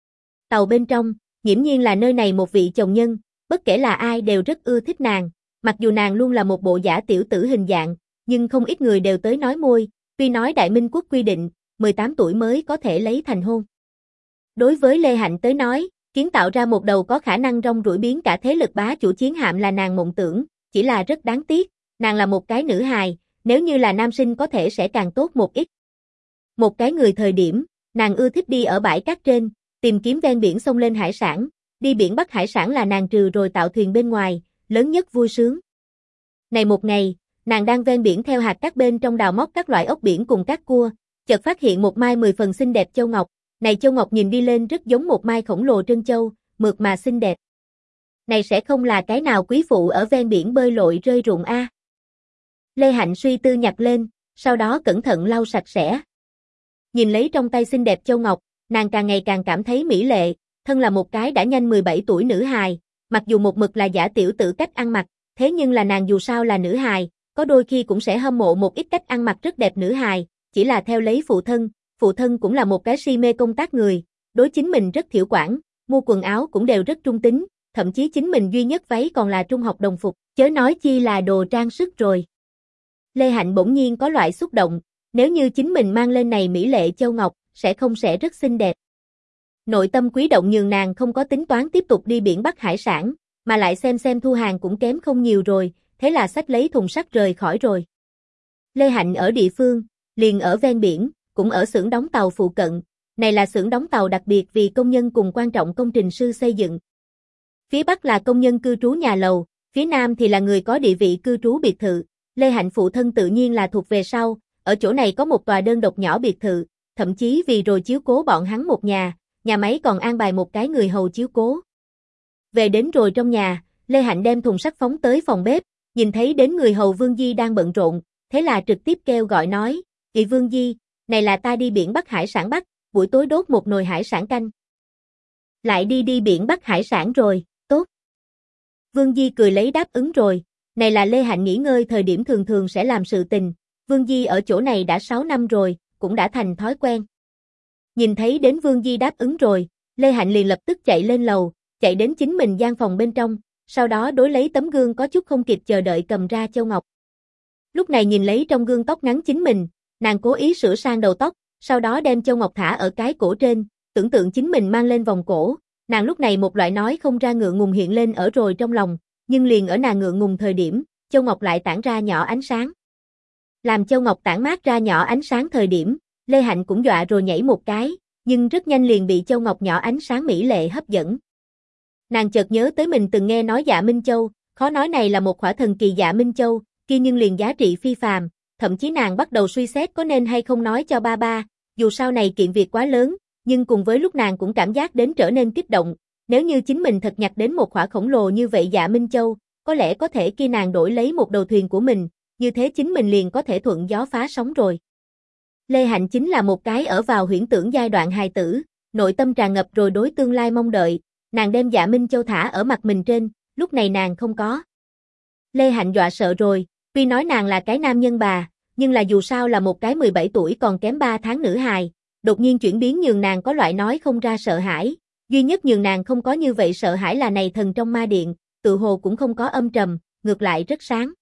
[SPEAKER 1] tàu bên trong, nghiễm nhiên là nơi này một vị chồng nhân, bất kể là ai đều rất ưa thích nàng, mặc dù nàng luôn là một bộ giả tiểu tử hình dạng, nhưng không ít người đều tới nói môi, tuy nói Đại Minh quốc quy định, 18 tuổi mới có thể lấy thành hôn. Đối với Lê Hạnh tới nói, kiến tạo ra một đầu có khả năng rong ruổi biến cả thế lực bá chủ chiến hạm là nàng mộng tưởng, chỉ là rất đáng tiếc, nàng là một cái nữ hài, nếu như là nam sinh có thể sẽ càng tốt một ít. Một cái người thời điểm, nàng ưa thích đi ở bãi cát trên, tìm kiếm ven biển xông lên hải sản, đi biển bắt hải sản là nàng trừ rồi tạo thuyền bên ngoài, lớn nhất vui sướng. Này một ngày, nàng đang ven biển theo hạt cát bên trong đào móc các loại ốc biển cùng các cua, chợt phát hiện một mai 10 phần xinh đẹp châu ngọc, này châu ngọc nhìn đi lên rất giống một mai khổng lồ trân châu, mượt mà xinh đẹp. Này sẽ không là cái nào quý phụ ở ven biển bơi lội rơi rụng a? Lê Hạnh suy tư nhặt lên, sau đó cẩn thận lau sạch sẽ. Nhìn lấy trong tay xinh đẹp châu ngọc, nàng càng ngày càng cảm thấy mỹ lệ, thân là một cái đã nhanh 17 tuổi nữ hài, mặc dù một mực là giả tiểu tử cách ăn mặc, thế nhưng là nàng dù sao là nữ hài, có đôi khi cũng sẽ hâm mộ một ít cách ăn mặc rất đẹp nữ hài, chỉ là theo lấy phụ thân cũng là một cái si mê công tác người, đối chính mình rất thiểu quản, mua quần áo cũng đều rất trung tính, thậm chí chính mình duy nhất váy còn là trung học đồng phục, chớ nói chi là đồ trang sức rồi. Lê Hạnh bỗng nhiên có loại xúc động, nếu như chính mình mang lên này mỹ lệ châu ngọc, sẽ rất xinh đẹp. Nội tâm quý động nhường nàng không có tính toán tiếp tục đi biển bắt hải sản, mà lại xem thu hàng cũng kém không nhiều rồi, thế là xách lấy thùng sắt rời khỏi rồi. Lê Hạnh ở địa phương, liền ở ven biển, cũng ở xưởng đóng tàu phụ cận, này là xưởng đóng tàu đặc biệt vì công nhân cùng quan trọng công trình sư xây dựng. Phía Bắc là công nhân cư trú nhà lầu, phía Nam thì là người có địa vị cư trú biệt thự, Lê Hạnh phụ thân tự nhiên là thuộc về sau, ở chỗ này có một tòa đơn độc nhỏ biệt thự, thậm chí vì rồi chiếu cố bọn hắn một nhà máy còn an bài một cái người hầu chiếu cố. Về đến rồi trong nhà, Lê Hạnh đem thùng sắt phóng tới phòng bếp, Nhìn thấy đến người hầu Vương Di đang bận rộn, thế là trực tiếp kêu gọi nói, "Vị Vương Di, này là ta đi biển bắt hải sản bắt, buổi tối đốt một nồi hải sản canh." "Lại đi biển bắt hải sản rồi, tốt." Vương Di cười lấy đáp ứng rồi, này là Lê Hạnh nghỉ ngơi thời điểm thường thường sẽ làm sự tình, Vương Di ở chỗ này đã 6 năm rồi, cũng đã thành thói quen. Nhìn thấy đến Vương Di đáp ứng rồi, Lê Hạnh liền lập tức chạy lên lầu, chạy đến chính mình gian phòng bên trong, sau đó đối lấy tấm gương có chút không kịp chờ đợi cầm ra châu ngọc. Lúc này nhìn lấy trong gương tóc ngắn chính mình, nàng cố ý sửa sang đầu tóc, sau đó đem châu ngọc thả ở cái cổ trên, tưởng tượng chính mình mang lên vòng cổ, nàng lúc này một loại nói không ra ngượng ngùng hiện lên ở rồi trong lòng, nhưng liền ở nàng ngượng ngùng thời điểm, châu ngọc lại tản ra nhỏ ánh sáng. Làm châu ngọc tản mát ra nhỏ ánh sáng thời điểm, Lê Hạnh cũng dọa rồi nhảy một cái, nhưng rất nhanh liền bị châu ngọc nhỏ ánh sáng mỹ lệ hấp dẫn. Nàng chợt nhớ tới mình từng nghe nói Dạ Minh Châu, khó nói này là một khỏa thần kỳ Dạ Minh Châu, kia nhưng liền giá trị phi phàm, thậm chí nàng bắt đầu suy xét có nên hay không nói cho ba ba, dù sau này kiện việc quá lớn, nhưng cùng với lúc nàng cũng cảm giác đến trở nên kích động, nếu như chính mình thật nhặt đến một khỏa khổng lồ như vậy Dạ Minh Châu, có lẽ có thể khi nàng đổi lấy một đầu thuyền của mình, như thế chính mình liền có thể thuận gió phá sóng rồi. Lê Hạnh chính là một cái ở vào huyễn tưởng giai đoạn hài tử, nội tâm tràn ngập rồi đối tương lai mong đợi, nàng đem Dạ Minh Châu thả ở mặt mình trên, lúc này nàng không có. Lê Hạnh dọa sợ rồi, tuy nói nàng là cái nam nhân bà, nhưng là dù sao là một cái 17 tuổi còn kém 3 tháng nữ hài, đột nhiên chuyển biến nhường nàng có loại nói không ra sợ hãi, duy nhất nhường nàng không có như vậy sợ hãi là này thần trong ma điện, tự hồ cũng không có âm trầm, ngược lại rất sáng.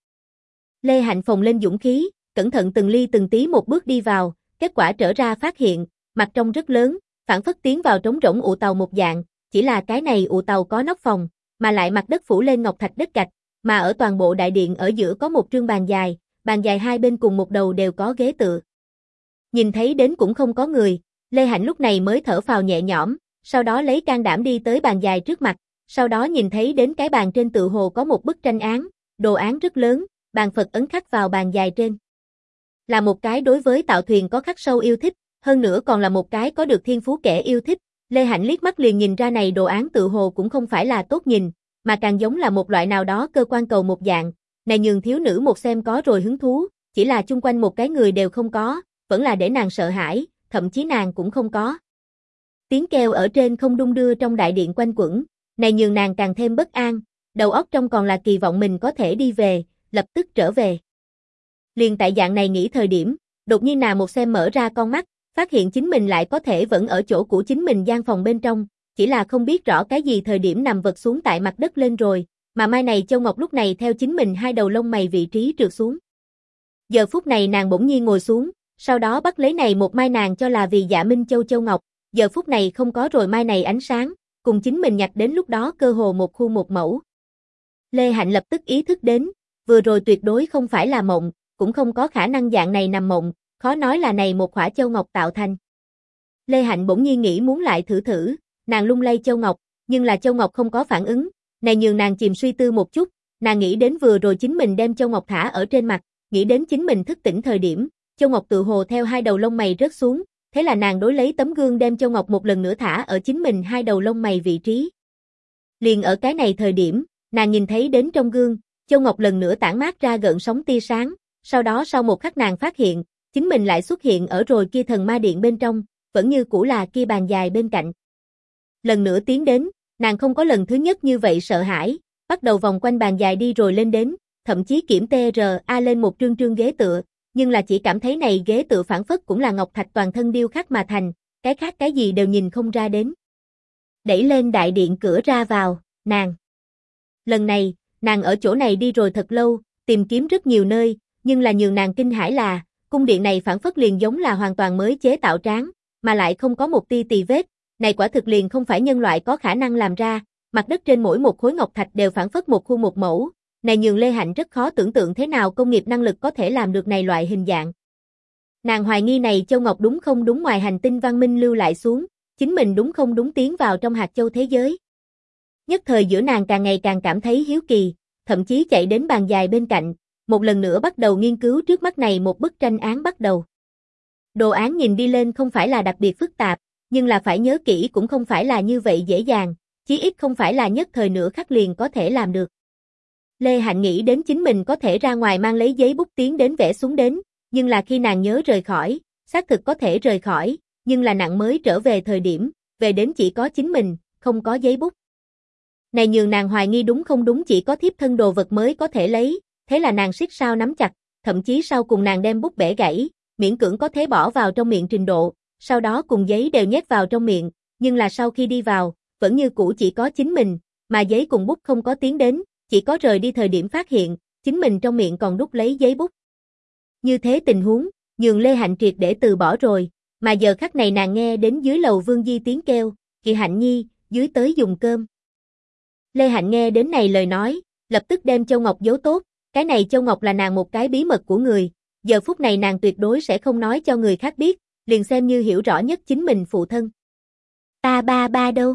[SPEAKER 1] Lê Hạnh phồng lên dũng khí, cẩn thận từng ly từng tí một bước đi vào, kết quả trở ra phát hiện, mặt trong rất lớn, phản phất tiến vào trống rỗng ụ tàu một dạng, chỉ là cái này ụ tàu có nóc phòng, mà lại mặt đất phủ lên ngọc thạch đất gạch, mà ở toàn bộ đại điện ở giữa có một trương bàn dài hai bên cùng một đầu đều có ghế tựa. Nhìn thấy đến cũng không có người, Lê Hạnh lúc này mới thở phào nhẹ nhõm, sau đó lấy can đảm đi tới bàn dài trước mặt, sau đó nhìn thấy đến cái bàn trên tự hồ có một bức tranh án, đồ án rất lớn, bàn Phật ấn khắc vào bàn dài trên. Là một cái đối với tạo thuyền có khắc sâu yêu thích, hơn nữa còn là một cái có được thiên phú kẻ yêu thích, Lê Hạnh liếc mắt liền nhìn ra này đồ án tự hồ cũng không phải là tốt nhìn, mà càng giống là một loại nào đó cơ quan cầu một dạng, này nhường thiếu nữ một xem có rồi hứng thú, chỉ là chung quanh một cái người đều không có, vẫn là để nàng sợ hãi, thậm chí nàng cũng không có. Tiếng kêu ở trên không đung đưa trong đại điện quanh quẩn, này nhường nàng càng thêm bất an, đầu óc trong còn là kỳ vọng mình có thể đi về, lập tức trở về. Liền tại dạng này nghĩ thời điểm, đột nhiên nàng một xem mở ra con mắt, phát hiện chính mình lại có thể vẫn ở chỗ của chính mình gian phòng bên trong, chỉ là không biết rõ cái gì thời điểm nằm vật xuống tại mặt đất lên rồi, mà mai này Châu Ngọc lúc này theo chính mình hai đầu lông mày vị trí trượt xuống. Giờ phút này nàng bỗng nhiên ngồi xuống, sau đó bắt lấy này một mai nàng cho là vì Dạ Minh Châu Châu Ngọc, giờ phút này không có rồi mai này ánh sáng, cùng chính mình nhặt đến lúc đó cơ hồ một khu một mẫu. Lê Hạnh lập tức ý thức đến, vừa rồi tuyệt đối không phải là mộng, cũng không có khả năng dạng này nằm mộng, khó nói là này một khỏa châu ngọc tạo thành. Lê Hạnh bỗng nhiên nghĩ muốn lại thử thử, nàng lung lay châu ngọc, nhưng là châu ngọc không có phản ứng, này nhường nàng chìm suy tư một chút, nàng nghĩ đến vừa rồi chính mình đem châu ngọc thả ở trên mặt, nghĩ đến chính mình thức tỉnh thời điểm, châu ngọc tự hồ theo hai đầu lông mày rớt xuống, thế là nàng đối lấy tấm gương đem châu ngọc một lần nữa thả ở chính mình hai đầu lông mày vị trí. Liền ở cái này thời điểm, nàng nhìn thấy đến trong gương, châu ngọc lần nữa tản mát ra gợn sóng tia sáng, sau đó sau một khắc nàng phát hiện, chính mình lại xuất hiện ở rồi kia thần ma điện bên trong, vẫn như cũ là kia bàn dài bên cạnh. Lần nữa tiến đến, nàng không có lần thứ nhất như vậy sợ hãi, bắt đầu vòng quanh bàn dài đi rồi lên đến, thậm chí kiểm TRA lên một trương trương ghế tựa, nhưng là chỉ cảm thấy này ghế tựa phản phất cũng là ngọc thạch toàn thân điêu khắc mà thành, cái khác cái gì đều nhìn không ra đến. Đẩy lên đại điện cửa ra vào, nàng. Lần này, nàng ở chỗ này đi rồi thật lâu, tìm kiếm rất nhiều nơi, nhưng là nhường nàng kinh hãi là, cung điện này phản phất liền giống là hoàn toàn mới chế tạo tráng, mà lại không có một tia tì vết, này quả thực liền không phải nhân loại có khả năng làm ra, mặt đất trên mỗi một khối ngọc thạch đều phản phất một khu một mẫu, này nhường Lê Hạnh rất khó tưởng tượng thế nào công nghiệp năng lực có thể làm được này loại hình dạng. Nàng hoài nghi này châu ngọc đúng không đúng ngoài hành tinh văn minh lưu lại xuống, chính mình đúng không đúng tiến vào trong hạt châu thế giới. Nhất thời giữa nàng càng ngày càng cảm thấy hiếu kỳ, thậm chí chạy đến bàn dài bên cạnh, một lần nữa bắt đầu nghiên cứu trước mắt này một bức tranh án bắt đầu. Đồ án nhìn đi lên không phải là đặc biệt phức tạp, nhưng là phải nhớ kỹ cũng không phải là như vậy dễ dàng, chí ít không phải là nhất thời nửa khắc liền có thể làm được. Lê Hạnh nghĩ đến chính mình có thể ra ngoài mang lấy giấy bút tiến đến vẽ xuống đến, nhưng là khi nàng nhớ rời khỏi, xác thực có thể rời khỏi, nhưng là nàng mới trở về thời điểm, về đến chỉ có chính mình, không có giấy bút. Này nhường nàng hoài nghi đúng không đúng chỉ có thiếp thân đồ vật mới có thể lấy, thế là nàng siết sao nắm chặt, thậm chí sau cùng nàng đem bút bẻ gãy, miễn cưỡng có thể bỏ vào trong miệng trình độ, sau đó cùng giấy đều nhét vào trong miệng, nhưng là sau khi đi vào, vẫn như cũ chỉ có chính mình, mà giấy cùng bút không có tiến đến, chỉ có rời đi thời điểm phát hiện, chính mình trong miệng còn đút lấy giấy bút. Như thế tình huống, nhường Lê Hạnh triệt để từ bỏ rồi, mà giờ khắc này nàng nghe đến dưới lầu Vương Di tiếng kêu, "Kỳ Hạnh Nhi, dưới tới dùng cơm." Lê Hạnh nghe đến này lời nói, lập tức đem châu ngọc giấu tốt, cái này châu ngọc là nàng một cái bí mật của người, giờ phút này nàng tuyệt đối sẽ không nói cho người khác biết, liền xem như hiểu rõ nhất chính mình phụ thân. "Ta ba ba đâu?"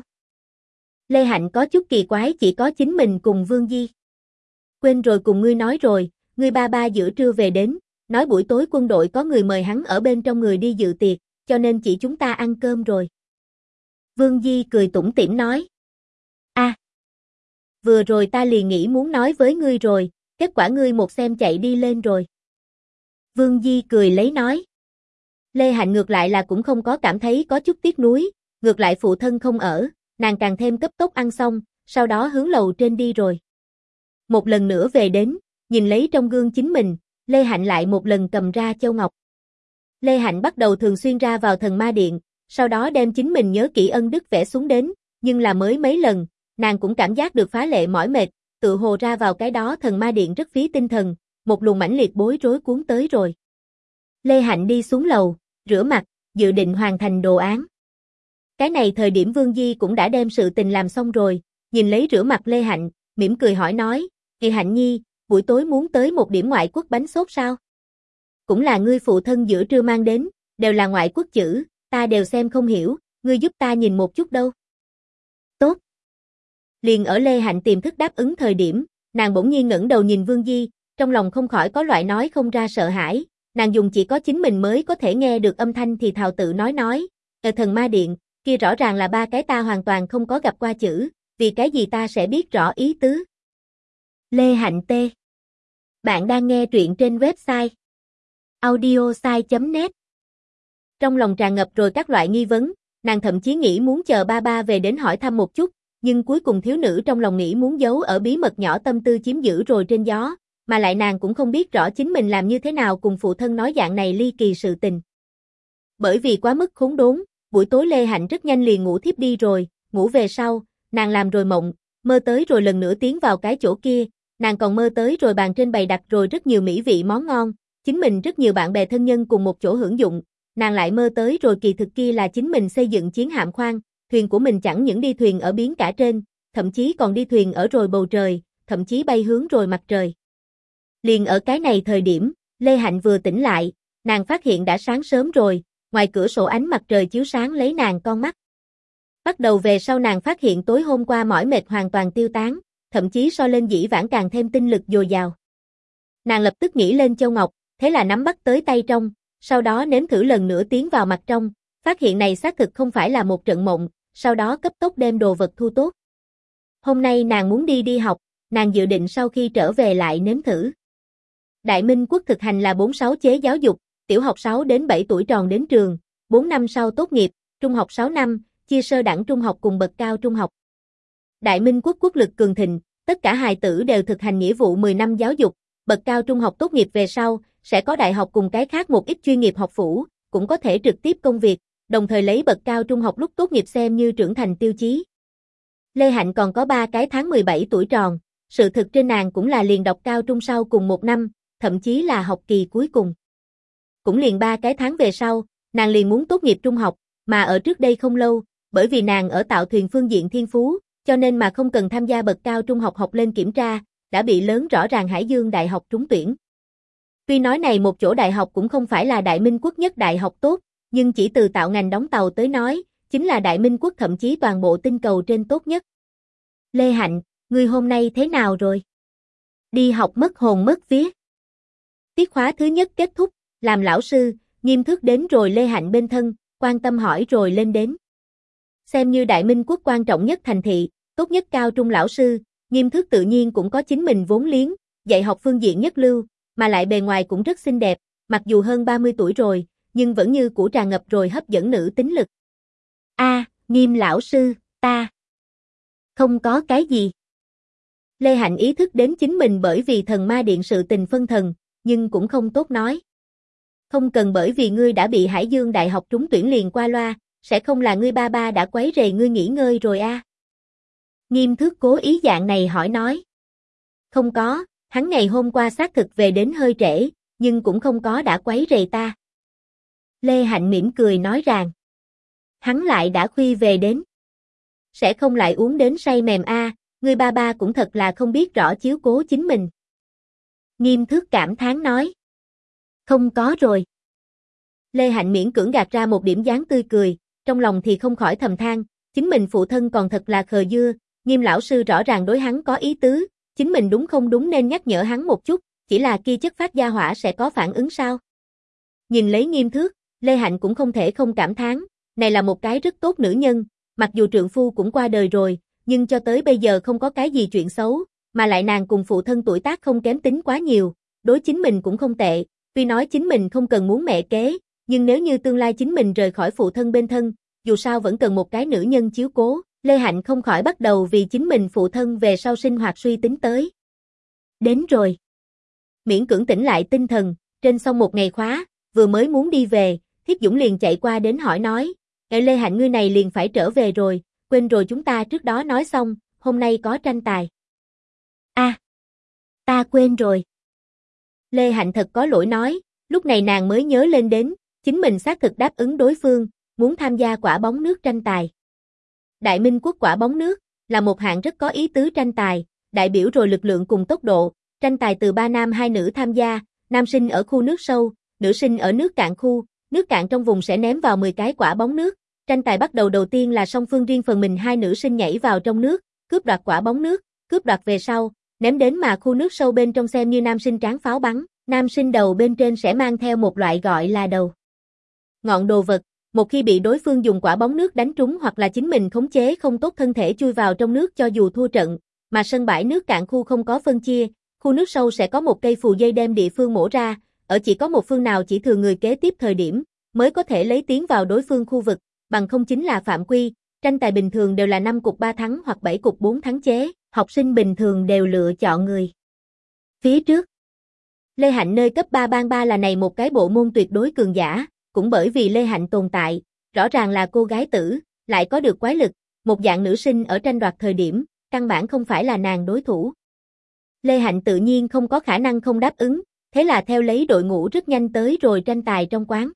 [SPEAKER 1] Lê Hạnh có chút kỳ quái chỉ có chính mình cùng Vương Di. "Quên rồi cùng ngươi nói rồi, ngươi ba ba giữa trưa về đến, nói buổi tối quân đội có người mời hắn ở bên trong người đi dự tiệc, cho nên chỉ chúng ta ăn cơm rồi." Vương Di cười tủm tỉm nói. "A, vừa rồi ta liền nghĩ muốn nói với ngươi rồi, kết quả ngươi một xem chạy đi lên rồi." Vương Di cười lấy nói. Lê Hạnh ngược lại là cũng không có cảm thấy có chút tiếc nuối, ngược lại phụ thân không ở, nàng càng thêm cấp tốc ăn xong, sau đó hướng lầu trên đi rồi. Một lần nữa về đến, nhìn lấy trong gương chính mình, Lê Hạnh lại một lần cầm ra châu ngọc. Lê Hạnh bắt đầu thường xuyên ra vào thần ma điện, sau đó đem chính mình nhớ kỹ ân đức vẽ xuống đến, nhưng là mới mấy lần, nàng cũng cảm giác được phá lệ mỏi mệt, tự hồ ra vào cái đó thần ma điện rất phí tinh thần, một luồng mãnh liệt bối rối cuốn tới rồi. Lê Hạnh đi xuống lầu, rửa mặt, dự định hoàn thành đồ án. Cái này thời điểm Vương Di cũng đã đem sự tình làm xong rồi, nhìn lấy rửa mặt Lê Hạnh, mỉm cười hỏi nói, "Kỳ Hạnh Nhi, buổi tối muốn tới một điểm ngoại quốc bánh xốt sao? Cũng là ngươi phụ thân giữa trưa mang đến, đều là ngoại quốc chữ, ta đều xem không hiểu, ngươi giúp ta nhìn một chút đâu." "Tốt." Liền ở Lê Hạnh tiềm thức đáp ứng thời điểm, nàng bỗng nhiên ngẩng đầu nhìn Vương Di, trong lòng không khỏi có loại nói không ra sợ hãi, nàng dùng chỉ có chính mình mới có thể nghe được âm thanh thì thào tự nói, "Ở thần ma điện, kia rõ ràng là ba cái ta hoàn toàn không có gặp qua chữ, vì cái gì ta sẽ biết rõ ý tứ?" Lê Hạnh T. Bạn đang nghe truyện trên website audiosai.net. Trong lòng tràn ngập rồi các loại nghi vấn, nàng thậm chí nghĩ muốn chờ ba ba về đến hỏi thăm một chút, nhưng cuối cùng thiếu nữ trong lòng nghĩ muốn giấu ở bí mật nhỏ tâm tư chiếm giữ rồi trên gió, mà lại nàng cũng không biết rõ chính mình làm như thế nào cùng phụ thân nói dạng này ly kỳ sự tình. Bởi vì quá mức khốn đốn, buổi tối Lê Hạnh rất nhanh liền ngủ thiếp đi rồi, ngủ về sau, nàng làm rồi mộng, mơ tới rồi lần nữa tiến vào cái chỗ kia, nàng còn mơ tới rồi bàn trên bày đặt rồi rất nhiều mỹ vị món ngon, chính mình rất nhiều bạn bè thân nhân cùng một chỗ hưởng dụng, nàng lại mơ tới rồi kỳ thực kia là chính mình xây dựng chiến hạm khoang, thuyền của mình chẳng những đi thuyền ở biển cả trên, thậm chí còn đi thuyền ở rồi bầu trời, thậm chí bay hướng rồi mặt trời. Liền ở cái này thời điểm, Lê Hạnh vừa tỉnh lại, nàng phát hiện đã sáng sớm rồi, ngoài cửa sổ ánh mặt trời chiếu sáng lấy nàng con mắt. Bắt đầu về sau nàng phát hiện tối hôm qua mỏi mệt hoàn toàn tiêu tán, thậm chí so lên dĩ vãng càng thêm tinh lực dồi dào. Nàng lập tức nghĩ lên châu ngọc, thế là nắm bắt tới tay trong, sau đó nếm thử lần nữa tiến vào mặt trong, phát hiện này xác thực không phải là một trận mộng, sau đó cấp tốc đem đồ vật thu tốt. Hôm nay nàng muốn đi học, nàng dự định sau khi trở về lại nếm thử. Đại Minh quốc thực hành là 4-6 chế giáo dục, tiểu học 6 đến 7 tuổi tròn đến trường, 4 năm sau tốt nghiệp, trung học 6 năm, chia sơ đẳng trung học cùng bậc cao trung học. Đại Minh quốc quốc lực cường thịnh, tất cả hài tử đều thực hành nghĩa vụ 10 năm giáo dục, bậc cao trung học tốt nghiệp về sau, sẽ có đại học cùng cái khác một ít chuyên nghiệp học phủ, cũng có thể trực tiếp công việc, đồng thời lấy bậc cao trung học lúc tốt nghiệp xem như trưởng thành tiêu chí. Lê Hạnh còn có 3 cái tháng 17 tuổi tròn, sự thực trên nàng cũng là liền đọc cao trung sau cùng 1 năm, thậm chí là học kỳ cuối cùng. Cũng liền 3 cái tháng về sau, nàng liền muốn tốt nghiệp trung học, mà ở trước đây không lâu, bởi vì nàng ở tạo thuyền phương diện thiên phú, cho nên mà không cần tham gia bậc cao trung học học lên kiểm tra, đã bị lớn rõ ràng Hải Dương Đại học trúng tuyển. Tuy nói này một chỗ đại học cũng không phải là Đại Minh quốc nhất đại học tốt, nhưng chỉ từ tạo ngành đóng tàu tới nói, chính là Đại Minh quốc thậm chí toàn bộ tinh cầu trên tốt nhất. Lê Hạnh, ngươi hôm nay thế nào rồi? Đi học mất hồn mất vía. Tiết khóa thứ nhất kết thúc, làm lão sư, Nghiêm Thước đến rồi Lê Hạnh bên thân, quan tâm hỏi rồi lên đến. Xem như Đại Minh quốc quan trọng nhất thành thị, tốt nhất cao trung lão sư, Nghiêm Thước tự nhiên cũng có chính mình vốn liếng, dạy học phương diện nhất lưu, mà lại bề ngoài cũng rất xinh đẹp, mặc dù hơn 30 tuổi rồi, nhưng vẫn như cũ tràn ngập rồi hấp dẫn nữ tính lực. Nghiêm lão sư, ta không có cái gì. Lê Hạnh ý thức đến chính mình bởi vì thần ma điện sự tình phân thần, nhưng cũng không tốt nói. Không cần bởi vì ngươi đã bị Hải Dương Đại học trúng tuyển liền qua loa, sẽ không là ngươi ba ba đã quấy rầy ngươi nghỉ ngơi rồi a? Nghiêm Thước cố ý dạng này hỏi nói. Không có, hắn ngày hôm qua xác thực về đến hơi trễ, nhưng cũng không có đã quấy rầy ta. Lê Hạnh mỉm cười nói rằng. Hắn lại đã khuya về đến. Sẽ không lại uống đến say mềm a, ngươi ba ba cũng thật là không biết rõ chiếu cố chính mình. Nghiêm Thước cảm thán nói. Không có rồi. Lê Hạnh miễn cưỡng gạt ra một điểm dáng tươi cười, trong lòng thì không khỏi thầm than, chính mình phụ thân còn thật là khờ dưa, Nghiêm lão sư rõ ràng đối hắn có ý tứ, chính mình đúng không đúng nên nhắc nhở hắn một chút, chỉ là kia chất phát gia hỏa sẽ có phản ứng sao? Nhìn lấy Nghiêm Thước, Lê Hạnh cũng không thể không cảm thán, này là một cái rất tốt nữ nhân, mặc dù trượng phu cũng qua đời rồi, nhưng cho tới bây giờ không có cái gì chuyện xấu, mà lại nàng cùng phụ thân tuổi tác không kém tính quá nhiều, đối chính mình cũng không tệ, tuy nói chính mình không cần muốn mẹ kế, nhưng nếu như tương lai chính mình rời khỏi phụ thân bên thân, dù sao vẫn cần một cái nữ nhân chiếu cố, Lê Hạnh không khỏi bắt đầu vì chính mình phụ thân về sau sinh hoạt suy tính tới. Đến rồi. Miễn cưỡng tỉnh lại tinh thần, trên xong một ngày khóa, vừa mới muốn đi về, Thiếp Dũng liền chạy qua đến hỏi nói, Lê Hạnh ngươi này liền phải trở về rồi, quên rồi chúng ta trước đó nói xong, hôm nay có tranh tài. Ta quên rồi. Lê Hạnh thật có lỗi nói, lúc này nàng mới nhớ lên đến, chính mình xác thực đáp ứng đối phương, muốn tham gia quả bóng nước tranh tài. Đại Minh Quốc quả bóng nước, là một hạng rất có ý tứ tranh tài, đại biểu rồi lực lượng cùng tốc độ, tranh tài từ 3 nam 2 nữ tham gia, nam sinh ở khu nước sâu, nữ sinh ở nước cạn khu, nước cạn trong vùng sẽ ném vào 10 cái quả bóng nước. Tranh tài bắt đầu đầu tiên là song phương riêng phần mình hai nữ sinh nhảy vào trong nước, cướp đoạt quả bóng nước, cướp đoạt về sau, ném đến mà khu nước sâu bên trong xem như nam sinh tráng pháo bắn, nam sinh đầu bên trên sẽ mang theo một loại gọi là đầu ngọn đồ vật, một khi bị đối phương dùng quả bóng nước đánh trúng hoặc là chính mình khống chế không tốt thân thể chui vào trong nước cho dù thua trận, mà sân bãi nước cạn khu không có phân chia, khu nước sâu sẽ có một cây phù dây đem địa phương mổ ra, ở chỉ có một phương nào chỉ thừa người kế tiếp thời điểm, mới có thể lấy tiến vào đối phương khu vực, bằng không chính là phạm quy, tranh tài bình thường đều là 5 cục 3 thắng hoặc 7 cục 4 thắng chế, học sinh bình thường đều lựa chọn người phía trước. Lê Hạnh nơi cấp 3 ban 3 là này một cái bộ môn tuyệt đối cường giả, cũng bởi vì Lê Hạnh tồn tại, rõ ràng là cô gái tử, lại có được quái lực, một dạng nữ sinh ở tranh đoạt thời điểm, căn bản không phải là nàng đối thủ. Lê Hạnh tự nhiên không có khả năng không đáp ứng, thế là theo lấy đội ngũ rất nhanh tới rồi tranh tài trong quán.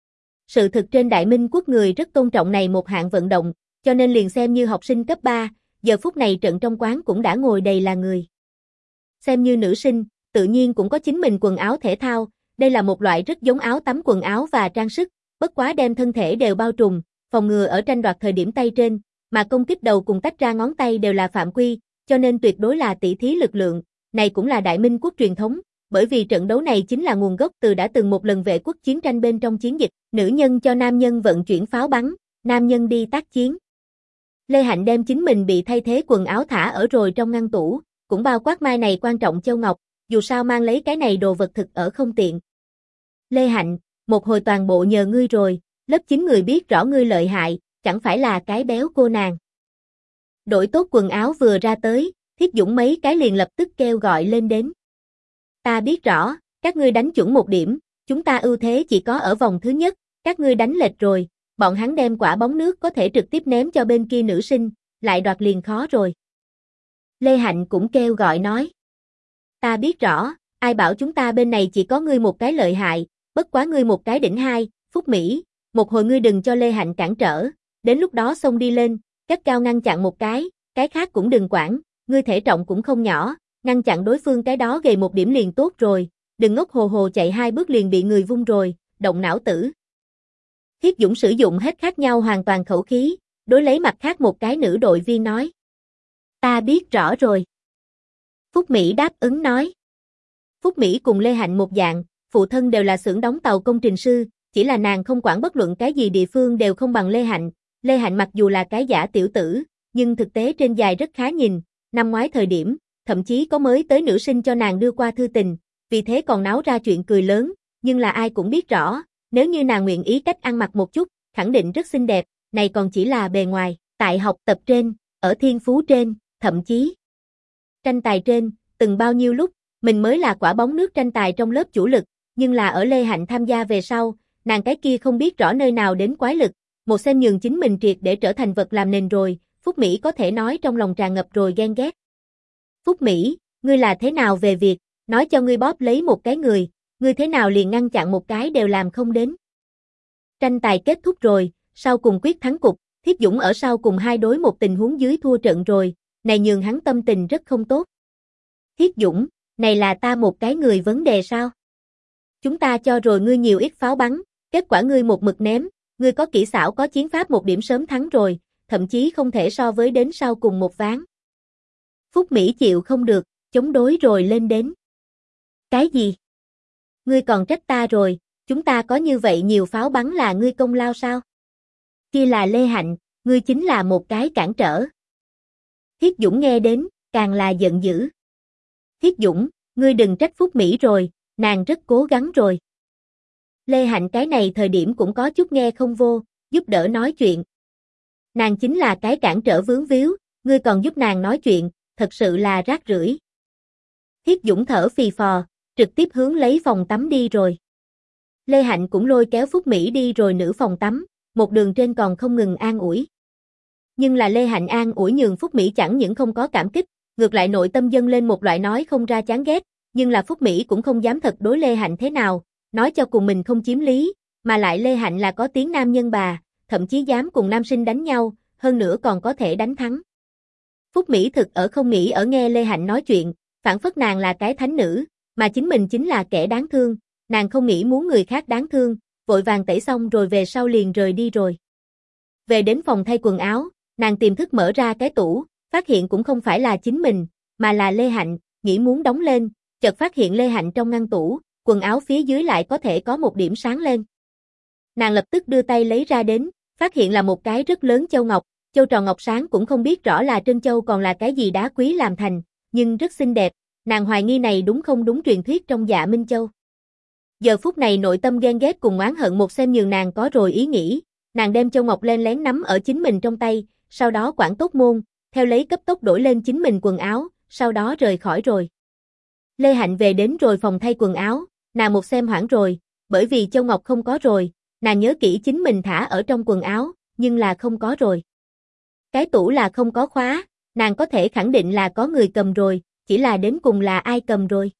[SPEAKER 1] Sự thực trên Đại Minh Quốc người rất tôn trọng này một hạng vận động, cho nên liền xem như học sinh cấp 3, giờ phút này trận trong quán cũng đã ngồi đầy là người. Xem như nữ sinh, tự nhiên cũng có chính mình quần áo thể thao, đây là một loại rất giống áo tắm quần áo và trang sức, bất quá đem thân thể đều bao trùm, phòng ngừa ở tranh đoạt thời điểm tay trên, mà công kích đầu cùng tách ra ngón tay đều là phạm quy, cho nên tuyệt đối là tỷ thí lực lượng, này cũng là Đại Minh Quốc truyền thống, bởi vì trận đấu này chính là nguồn gốc từ đã từng một lần vệ quốc chiến tranh bên trong chiến dịch, nữ nhân cho nam nhân vận chuyển pháo bắn, nam nhân đi tác chiến. Lê Hạnh đem chính mình bị thay thế quần áo thả ở rồi trong ngăn tủ, cũng bao quát mai này quan trọng châu ngọc, dù sao mang lấy cái này đồ vật thực ở không tiện. Lê Hạnh, một hồi toàn bộ nhờ ngươi rồi, lớp 9 người biết rõ ngươi lợi hại, chẳng phải là cái béo cô nàng. Đổi tốt quần áo vừa ra tới, Thiết Dũng mấy cái liền lập tức kêu gọi lên đến. Ta biết rõ, các ngươi đánh chuẩn một điểm, chúng ta ưu thế chỉ có ở vòng thứ nhất, các ngươi đánh lệch rồi, bọn hắn đem quả bóng nước có thể trực tiếp ném cho bên kia nữ sinh, lại đoạt liền khó rồi. Lê Hạnh cũng kêu gọi nói. Ta biết rõ, ai bảo chúng ta bên này chỉ có ngươi một cái lợi hại, bất quá ngươi một cái đỉnh hai, Phúc Mỹ, một hồi ngươi đừng cho Lê Hạnh cản trở, đến lúc đó xông đi lên, cách cao ngăn chặn một cái khác cũng đừng quản, ngươi thể trọng cũng không nhỏ, ngăn chặn đối phương cái đó gầy một điểm liền tốt rồi, đừng ngốc hồ hồ chạy 2 bước liền bị người vung rồi, động não tử. Thiết Dũng sử dụng hết khác nhau hoàn toàn khẩu khí, đối lấy mặt khác một cái nữ đội viên nói. Ta biết rõ rồi. Phúc Mỹ đáp ứng nói. Phúc Mỹ cùng Lê Hạnh một dạng, phụ thân đều là xưởng đóng tàu công trình sư, chỉ là nàng không quản bất luận cái gì địa phương đều không bằng Lê Hạnh. Lê Hạnh mặc dù là cái giả tiểu tử, nhưng thực tế trên dài rất khá nhìn, năm ngoái thời điểm, thậm chí có mới tới nữ sinh cho nàng đưa qua thư tình, vì thế còn náo ra chuyện cười lớn, nhưng là ai cũng biết rõ, nếu như nàng nguyện ý cách ăn mặc một chút, khẳng định rất xinh đẹp, này còn chỉ là bề ngoài, tại học tập trên, ở thiên phú trên, thậm chí tranh tài trên, từng bao nhiêu lúc, mình mới là quả bóng nước tranh tài trong lớp chủ lực, nhưng là ở Lê Hạnh tham gia về sau, nàng cái kia không biết rõ nơi nào đến quái lực, một xem nhường chính mình triệt để trở thành vật làm nền rồi, Phúc Mỹ có thể nói trong lòng tràn ngập rồi ghen ghét. Phúc Mỹ, ngươi là thế nào về việc, nói cho ngươi bóp lấy một cái người, ngươi thế nào liền ngăn chặn một cái đều làm không đến. Tranh tài kết thúc rồi, sau cùng quyết thắng cục, Thiết Dũng ở sau cùng 2 đối 1 tình huống dưới thua trận rồi, này nhường hắn tâm tình rất không tốt. Thiết Dũng, này là ta một cái người vấn đề sao? Chúng ta cho rồi ngươi nhiều ít pháo bắn, kết quả ngươi một mực ném, ngươi có kỹ xảo có chiến pháp một điểm sớm thắng rồi, thậm chí không thể so với đến sau cùng một ván. Phúc Mỹ chịu không được, chống đối rồi lên đến. Cái gì? Ngươi còn trách ta rồi, chúng ta có như vậy nhiều pháo bắn là ngươi công lao sao? Kia là Lê Hạnh, ngươi chính là một cái cản trở. Thiết Dũng nghe đến, càng là giận dữ. Thiết Dũng, ngươi đừng trách Phúc Mỹ rồi, nàng rất cố gắng rồi. Lê Hạnh cái này thời điểm cũng có chút nghe không vô, giúp đỡ nói chuyện. Nàng chính là cái cản trở vướng víu, ngươi còn giúp nàng nói chuyện, thật sự là rác rưởi. Thiết Dũng thở phì phò, trực tiếp hướng lấy phòng tắm đi rồi. Lê Hạnh cũng lôi kéo Phúc Mỹ đi rồi nữ phòng tắm, một đường trên còn không ngừng an ủi. Nhưng là Lê Hạnh an ủi nhường Phúc Mỹ chẳng những không có cảm kích, ngược lại nội tâm dâng lên một loại nói không ra chán ghét, nhưng là Phúc Mỹ cũng không dám thật đối Lê Hạnh thế nào, nói cho cùng mình không chiếm lý, mà lại Lê Hạnh là có tiếng nam nhân bà, thậm chí dám cùng nam sinh đánh nhau, hơn nữa còn có thể đánh thắng. Phúc Mỹ thực ở không nghĩ ở nghe Lê Hạnh nói chuyện, phản phất nàng là cái thánh nữ, mà chính mình chính là kẻ đáng thương, nàng không nghĩ muốn người khác đáng thương, vội vàng tẩy xong rồi về sau liền rời đi rồi. Về đến phòng thay quần áo, nàng tiềm thức mở ra cái tủ, phát hiện cũng không phải là chính mình, mà là Lê Hạnh, nghĩ muốn đóng lên, chợt phát hiện Lê Hạnh trong ngăn tủ, quần áo phía dưới lại có thể có một điểm sáng lên. Nàng lập tức đưa tay lấy ra đến, phát hiện là một cái rất lớn châu ngọc, châu tròn ngọc sáng cũng không biết rõ là trân châu còn là cái gì đá quý làm thành, nhưng rất xinh đẹp, nàng hoài nghi này đúng không đúng truyền thuyết trong Dạ Minh Châu. Giờ phút này nội tâm ghen ghét cùng oán hận một xem nhường nàng có rồi ý nghĩ, nàng đem châu ngọc len lén nắm ở chính mình trong tay, sau đó quản tốt môn, theo lấy cấp tốc đổi lên chính mình quần áo, sau đó rời khỏi rồi. Lê Hạnh về đến rồi phòng thay quần áo, nàng một xem hoảng rồi, bởi vì châu ngọc không có rồi, nàng nhớ kỹ chính mình thả ở trong quần áo, nhưng là không có rồi. Cái tủ là không có khóa, nàng có thể khẳng định là có người cầm rồi, chỉ là đến cùng là ai cầm rồi.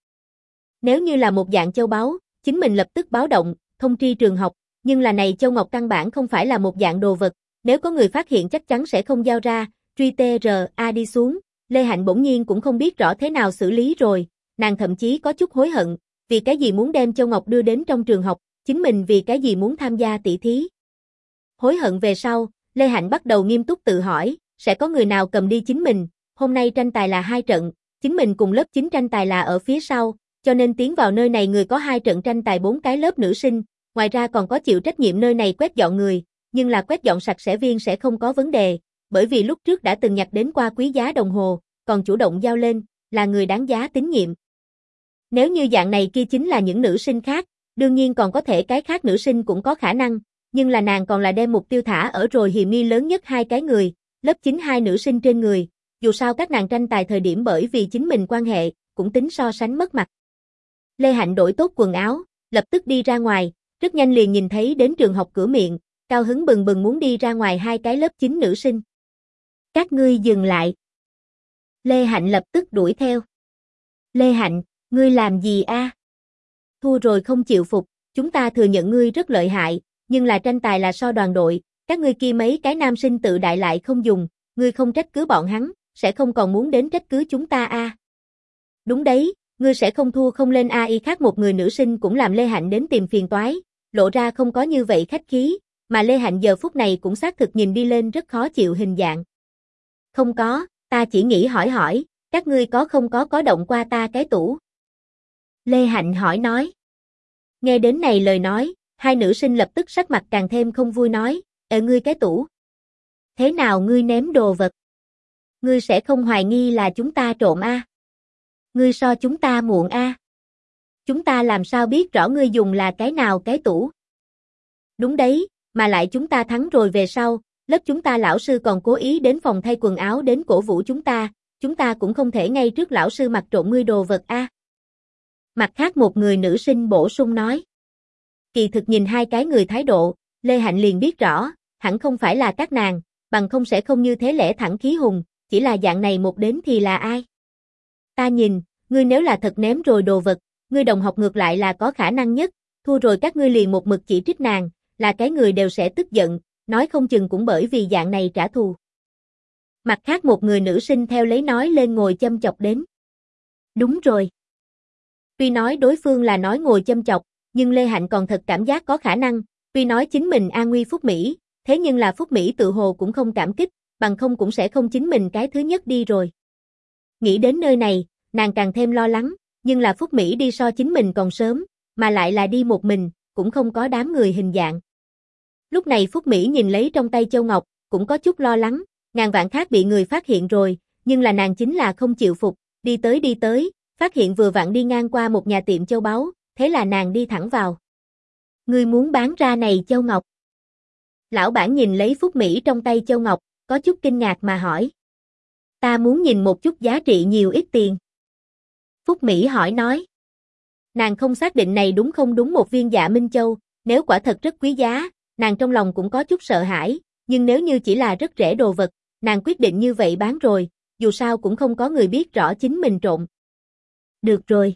[SPEAKER 1] Nếu như là một dạng châu báu, chính mình lập tức báo động, thông tri trường học, nhưng là này châu ngọc căn bản không phải là một dạng đồ vật, nếu có người phát hiện chắc chắn sẽ không giao ra, truy TRA đi xuống, Lê Hạnh bỗng nhiên cũng không biết rõ thế nào xử lý rồi, nàng thậm chí có chút hối hận, vì cái gì muốn đem châu ngọc đưa đến trong trường học, chính mình vì cái gì muốn tham gia tỷ thí. Hối hận về sau, Lê Hạnh bắt đầu nghiêm túc tự hỏi, sẽ có người nào cầm đi chính mình, hôm nay tranh tài là 2 trận, chính mình cùng lớp 9 tranh tài là ở phía sau, cho nên tiến vào nơi này người có 2 trận tranh tài 4 cái lớp nữ sinh, ngoài ra còn có chịu trách nhiệm nơi này quét dọn người, nhưng là quét dọn sạch sẽ viên sẽ không có vấn đề, bởi vì lúc trước đã từng nhặt đến qua quý giá đồng hồ, còn chủ động giao lên, là người đáng giá tín nhiệm. Nếu như dạng này kia chính là những nữ sinh khác, đương nhiên còn có thể cái khác nữ sinh cũng có khả năng, nhưng là nàng còn là đem mục tiêu thả ở rồi hiểm nghi lớn nhất 2 cái người, lớp 9 2 nữ sinh trên người, dù sao các nàng tranh tài thời điểm bởi vì chính mình quan hệ, cũng tính so sánh mất mặt. Lê Hạnh đổi tốt quần áo, lập tức đi ra ngoài, rất nhanh liền nhìn thấy đến trường học cửa miệng, cao hứng bừng bừng muốn đi ra ngoài 2 cái lớp 9 nữ sinh. Các ngươi dừng lại. Lê Hạnh lập tức đuổi theo. Lê Hạnh, ngươi làm gì a? Thua rồi không chịu phục, chúng ta thừa nhận ngươi rất lợi hại, nhưng là tranh tài là so đoàn đội, các ngươi kia mấy cái nam sinh tự đại lại không dùng, ngươi không trách cứ bọn hắn, sẽ không còn muốn đến trách cứ chúng ta a. Đúng đấy, ngươi sẽ không thua không lên AI khác một người nữ sinh cũng làm Lê Hạnh đến tìm phiền toái, lộ ra không có như vậy khách khí, mà Lê Hạnh giờ phút này cũng xác thực nhìn đi lên rất khó chịu hình dạng. Không có, ta chỉ nghĩ hỏi hỏi, các ngươi có không có động qua ta cái tủ? Lê Hạnh hỏi nói. Nghe đến này lời nói, 2 nữ sinh lập tức sắc mặt càng thêm không vui nói, ngươi cái tủ. Thế nào ngươi ném đồ vật? Ngươi sẽ không hoài nghi là chúng ta trộm a? Ngươi so chúng ta muộn a? Chúng ta làm sao biết rõ ngươi dùng là cái nào cái tủ? Đúng đấy, mà lại chúng ta thắng rồi về sau, lớp chúng ta lão sư còn cố ý đến phòng thay quần áo đến cổ vũ chúng ta cũng không thể ngay trước lão sư mặc trộm ngươi đồ vật a. Mặt khác một người nữ sinh bổ sung nói. Kỳ thực nhìn hai cái người thái độ, Lê Hạnh liền biết rõ, hẳn không phải là các nàng, bằng không sẽ không như thế lẽ thẳng khí hùng, chỉ là dạng này một đến thì là ai? Ta nhìn, ngươi nếu là thật ném rồi đồ vật, ngươi đồng học ngược lại là có khả năng nhất, thua rồi các ngươi liền một mực chỉ trích nàng, là cái người đều sẽ tức giận, nói không chừng cũng bởi vì dạng này trả thù. Mặt khác một người nữ sinh theo lấy nói lên ngồi châm chọc đến. Đúng rồi. Tuy nói đối phương là nói ngồi châm chọc, nhưng Lê Hạnh còn thật cảm giác có khả năng, tuy nói chính mình an nguy Phúc Mỹ, thế nhưng là Phúc Mỹ tự hồ cũng không cảm kích, bằng không cũng sẽ không chính mình cái thứ nhất đi rồi. Nghĩ đến nơi này, nàng càng thêm lo lắng, nhưng là Phúc Mỹ đi so chính mình còn sớm, mà lại là đi một mình, cũng không có đám người hình dạng. Lúc này Phúc Mỹ nhìn lấy trong tay châu ngọc, cũng có chút lo lắng, ngàn vạn khác bị người phát hiện rồi, nhưng là nàng chính là không chịu phục, đi tới, phát hiện vừa vặn đi ngang qua một nhà tiệm châu báu, thế là nàng đi thẳng vào. Ngươi muốn bán ra này châu ngọc? Lão bản nhìn lấy Phúc Mỹ trong tay châu ngọc, có chút kinh ngạc mà hỏi. Ta muốn nhìn một chút giá trị nhiều ít tiền. Phúc Mỹ hỏi nói. Nàng không xác định này đúng không đúng một viên Dạ Minh Châu, nếu quả thật rất quý giá, nàng trong lòng cũng có chút sợ hãi, nhưng nếu như chỉ là rất rẻ đồ vật, nàng quyết định như vậy bán rồi, dù sao cũng không có người biết rõ chính mình trộm. Được rồi.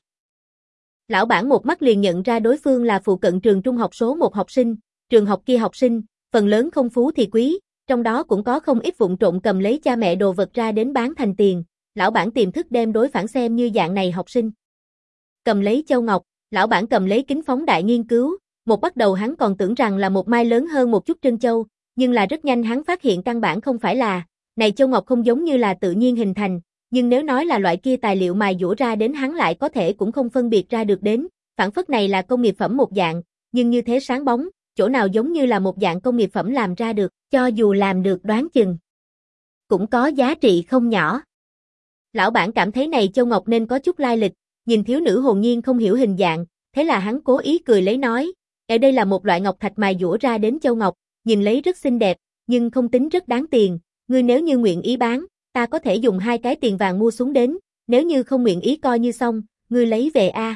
[SPEAKER 1] Lão bản một mắt liền nhận ra đối phương là phụ cận trường trung học số 1 học sinh, trường học kia học sinh, phần lớn không phú thì quý, trong đó cũng có không ít vụng trộm cầm lấy cha mẹ đồ vật ra đến bán thành tiền, lão bản tiềm thức đem đối phản xem như dạng này học sinh. Cầm lấy châu ngọc, lão bản cầm lấy kính phóng đại nghiên cứu, một bắt đầu hắn còn tưởng rằng là một mai lớn hơn một chút trân châu, nhưng là rất nhanh hắn phát hiện căn bản không phải là, này châu ngọc không giống như là tự nhiên hình thành, nhưng nếu nói là loại kia tài liệu mài dũa ra đến hắn lại có thể cũng không phân biệt ra được đến, phản phất này là công nghiệp phẩm một dạng, nhưng như thế sáng bóng, chỗ nào giống như là một dạng công nghiệp phẩm làm ra được, cho dù làm được đoán chừng, cũng có giá trị không nhỏ. Lão bản cảm thấy này châu ngọc nên có chút lai lịch, nhìn thiếu nữ hồn nhiên không hiểu hình dạng, thế là hắn cố ý cười lấy nói, ở đây là một loại ngọc thạch mài dũa ra đến châu ngọc, nhìn lấy rất xinh đẹp, nhưng không tính rất đáng tiền, ngươi nếu như nguyện ý bán, ta có thể dùng 2 cái tiền vàng mua xuống đến, nếu như không nguyện ý coi như xong, ngươi lấy về a.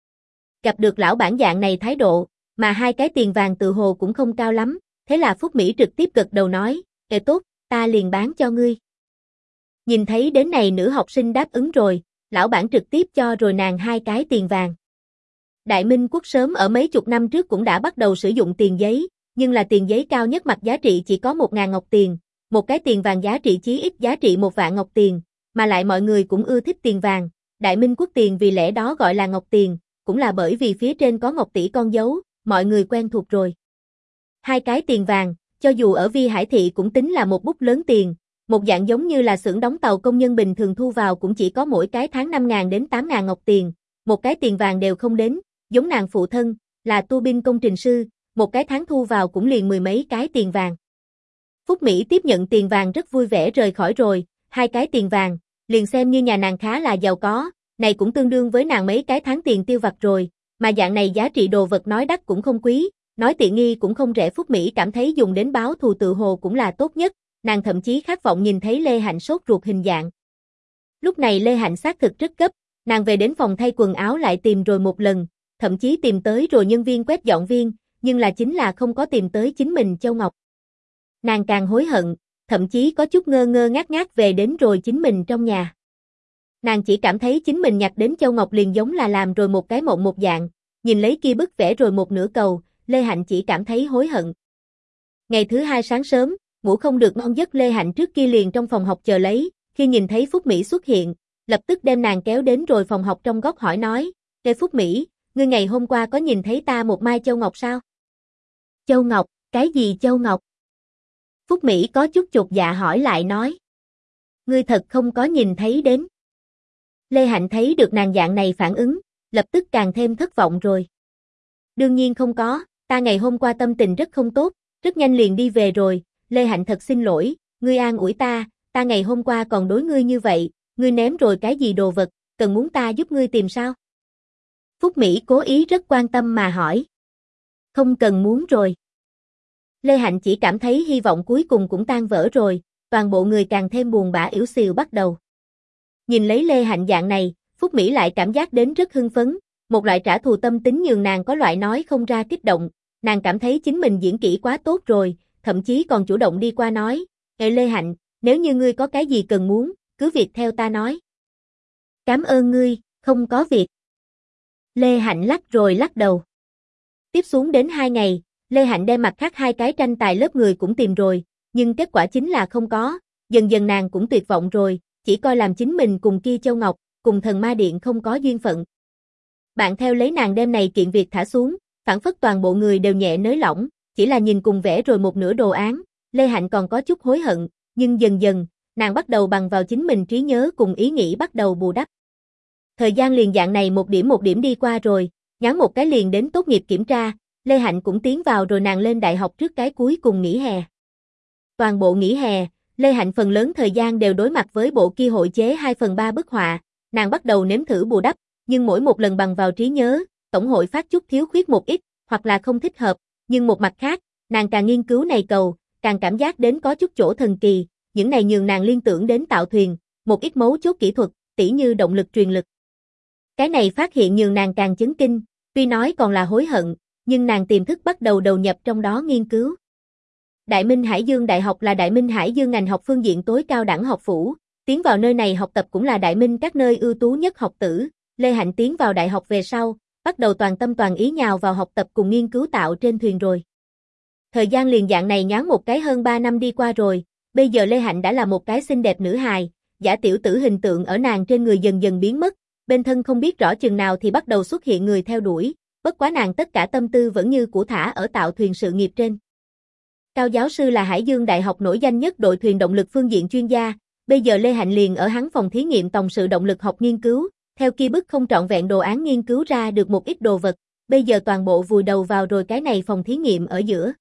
[SPEAKER 1] Gặp được lão bản dạng này thái độ, mà 2 cái tiền vàng tự hồ cũng không cao lắm, thế là Phúc Mỹ trực tiếp gật đầu nói, tốt, ta liền bán cho ngươi. Nhìn thấy đến này nữ học sinh đáp ứng rồi, lão bản trực tiếp cho rồi nàng 2 cái tiền vàng. Đại Minh Quốc sớm ở mấy chục năm trước cũng đã bắt đầu sử dụng tiền giấy, nhưng là tiền giấy cao nhất mặt giá trị chỉ có 1.000 ngọc tiền, một cái tiền vàng giá trị chí ít giá trị 1 vạn ngọc tiền, mà lại mọi người cũng ưa thích tiền vàng, Đại Minh Quốc tiền vì lẽ đó gọi là ngọc tiền, cũng là bởi vì phía trên có ngọc tỷ con dấu, mọi người quen thuộc rồi. 2 cái tiền vàng, cho dù ở Vi Hải Thị cũng tính là một bút lớn tiền, một dạng giống như là xưởng đóng tàu công nhân bình thường thu vào cũng chỉ có mỗi cái tháng 5.000 đến 8.000 ngọc tiền, một cái tiền vàng đều không đến, giống nàng phụ thân, là tua bin công trình sư, một cái tháng thu vào cũng liền 10 mấy cái tiền vàng. Phúc Mỹ tiếp nhận tiền vàng rất vui vẻ rời khỏi rồi, 2 cái tiền vàng, liền xem như nhà nàng khá là giàu có, này cũng tương đương với nàng mấy cái tháng tiền tiêu vặt rồi, mà dạng này giá trị đồ vật nói đắt cũng không quý, nói tiện nghi cũng không rẻ. Phúc Mỹ cảm thấy dùng đến báo thù tự hồ cũng là tốt nhất, nàng thậm chí khát vọng nhìn thấy Lê Hạnh sốt ruột hình dạng. Lúc này Lê Hạnh xác thực rất gấp, nàng về đến phòng thay quần áo lại tìm rồi một lần, thậm chí tìm tới rồi nhân viên quét dọn viên, nhưng là chính là không có tìm tới chính mình châu ngọc. Nàng càng hối hận, thậm chí có chút ngơ ngơ ngác ngác về đến rồi chính mình trong nhà. Nàng chỉ cảm thấy chính mình nhặt đến châu ngọc liền giống là làm rồi một cái mộng một dạng, nhìn lấy kia bức vẽ rồi một nửa cầu, Lê Hạnh chỉ cảm thấy hối hận. Ngày thứ 2 sáng sớm, ngủ không được ngon giấc Lê Hạnh trước kia liền trong phòng học chờ lấy, khi nhìn thấy Phúc Mỹ xuất hiện, lập tức đem nàng kéo đến rồi phòng học trong góc hỏi nói, Lê Phúc Mỹ, ngươi ngày hôm qua có nhìn thấy ta một mai châu ngọc sao? Châu ngọc, cái gì châu ngọc? Phúc Mỹ có chút chột dạ hỏi lại nói. Ngươi thật không có nhìn thấy đến. Lê Hạnh thấy được nàng dạng này phản ứng, lập tức càng thêm thất vọng rồi. Đương nhiên không có, ta ngày hôm qua tâm tình rất không tốt, rất nhanh liền đi về rồi, Lê Hạnh thật xin lỗi, ngươi an ủi ta, ta ngày hôm qua còn đối ngươi như vậy, ngươi ném rồi cái gì đồ vật, cần muốn ta giúp ngươi tìm sao? Phúc Mỹ cố ý rất quan tâm mà hỏi. Không cần muốn rồi. Lê Hạnh chỉ cảm thấy hy vọng cuối cùng cũng tan vỡ rồi, toàn bộ người càng thêm buồn bã ỉu xìu bắt đầu. Nhìn lấy Lê Hạnh dạng này, Phúc Mỹ lại cảm giác đến rất hưng phấn, một loại trả thù tâm tính nhường nàng có loại nói không ra kích động, nàng cảm thấy chính mình diễn kỹ quá tốt rồi, thậm chí còn chủ động đi qua nói, Ê Lê Hạnh, nếu như ngươi có cái gì cần muốn, cứ việc theo ta nói. Cảm ơn ngươi, không có việc. Lê Hạnh lắc rồi lắc đầu. Tiếp xuống đến 2 ngày, Lê Hạnh đem mặt khác 2 cái tranh tài lớp người cũng tìm rồi, nhưng kết quả chính là không có, dần dần nàng cũng tuyệt vọng rồi, chỉ coi làm chính mình cùng Kia Châu Ngọc, cùng Thần Ma Điện không có duyên phận. Bạn theo lấy nàng đêm này kiện việc thả xuống, phản phất toàn bộ người đều nhẹ nới lỏng, chỉ là nhìn cùng vẽ rồi một nửa đồ án, Lê Hạnh còn có chút hối hận, nhưng dần dần, nàng bắt đầu bằng vào chính mình trí nhớ cùng ý nghĩ bắt đầu bù đắp. Thời gian liền dạng này một điểm đi qua rồi, ngắn một cái liền đến tốt nghiệp kiểm tra, Lê Hạnh cũng tiến vào rồi nàng lên đại học trước cái cuối cùng nghỉ hè. Toàn bộ nghỉ hè, Lê Hạnh phần lớn thời gian đều đối mặt với bộ kia hội chế 2/3 bức họa, nàng bắt đầu nếm thử bù đắp, nhưng mỗi một lần bằng vào trí nhớ, tổng hội phát chút thiếu khuyết một ít, hoặc là không thích hợp, nhưng một mặt khác, nàng càng nghiên cứu này cầu, càng cảm giác đến có chút chỗ thần kỳ, những này nhường nàng liên tưởng đến tạo thuyền, một ít mấu chốt kỹ thuật, tỉ như động lực truyền lực. Cái này phát hiện nhường nàng càng chấn kinh, tuy nói còn là hối hận, nhưng nàng tiềm thức bắt đầu đầu nhập trong đó nghiên cứu. Đại Minh Hải Dương Đại học là Đại Minh Hải Dương ngành học phương diện tối cao đẳng học phủ, tiến vào nơi này học tập cũng là Đại Minh các nơi ưu tú nhất học tử. Lê Hạnh tiến vào đại học về sau, bắt đầu toàn tâm toàn ý nhào vào học tập cùng nghiên cứu tạo trên thuyền rồi. Thời gian liền dạng này nhoáng một cái hơn 3 năm đi qua rồi, bây giờ Lê Hạnh đã là một cái xinh đẹp nữ hài, giả tiểu tử hình tượng ở nàng trên người dần dần biến mất, bên thân không biết rõ chừng nào thì bắt đầu xuất hiện người theo đuổi, bất quá nàng tất cả tâm tư vẫn như cũ thả ở tạo thuyền sự nghiệp trên. Cao giáo sư là Hải Dương Đại học nổi danh nhất đội thuyền động lực phương diện chuyên gia, bây giờ Lê Hạnh liền ở hắn phòng thí nghiệm tòng sự động lực học nghiên cứu, theo kia bức không trọn vẹn đồ án nghiên cứu ra được một ít đồ vật, bây giờ toàn bộ vùi đầu vào rồi cái này phòng thí nghiệm ở giữa.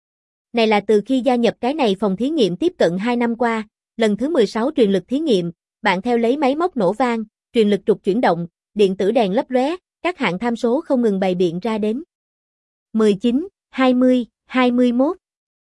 [SPEAKER 1] Này là từ khi gia nhập cái này phòng thí nghiệm tiếp cận 2 năm qua, lần thứ 16 truyền lực thí nghiệm, bạn theo lấy máy móc nổ vang, truyền lực trục chuyển động, điện tử đèn lấp lóe, các hạng tham số không ngừng bày biện ra đến. 19, 20, 21,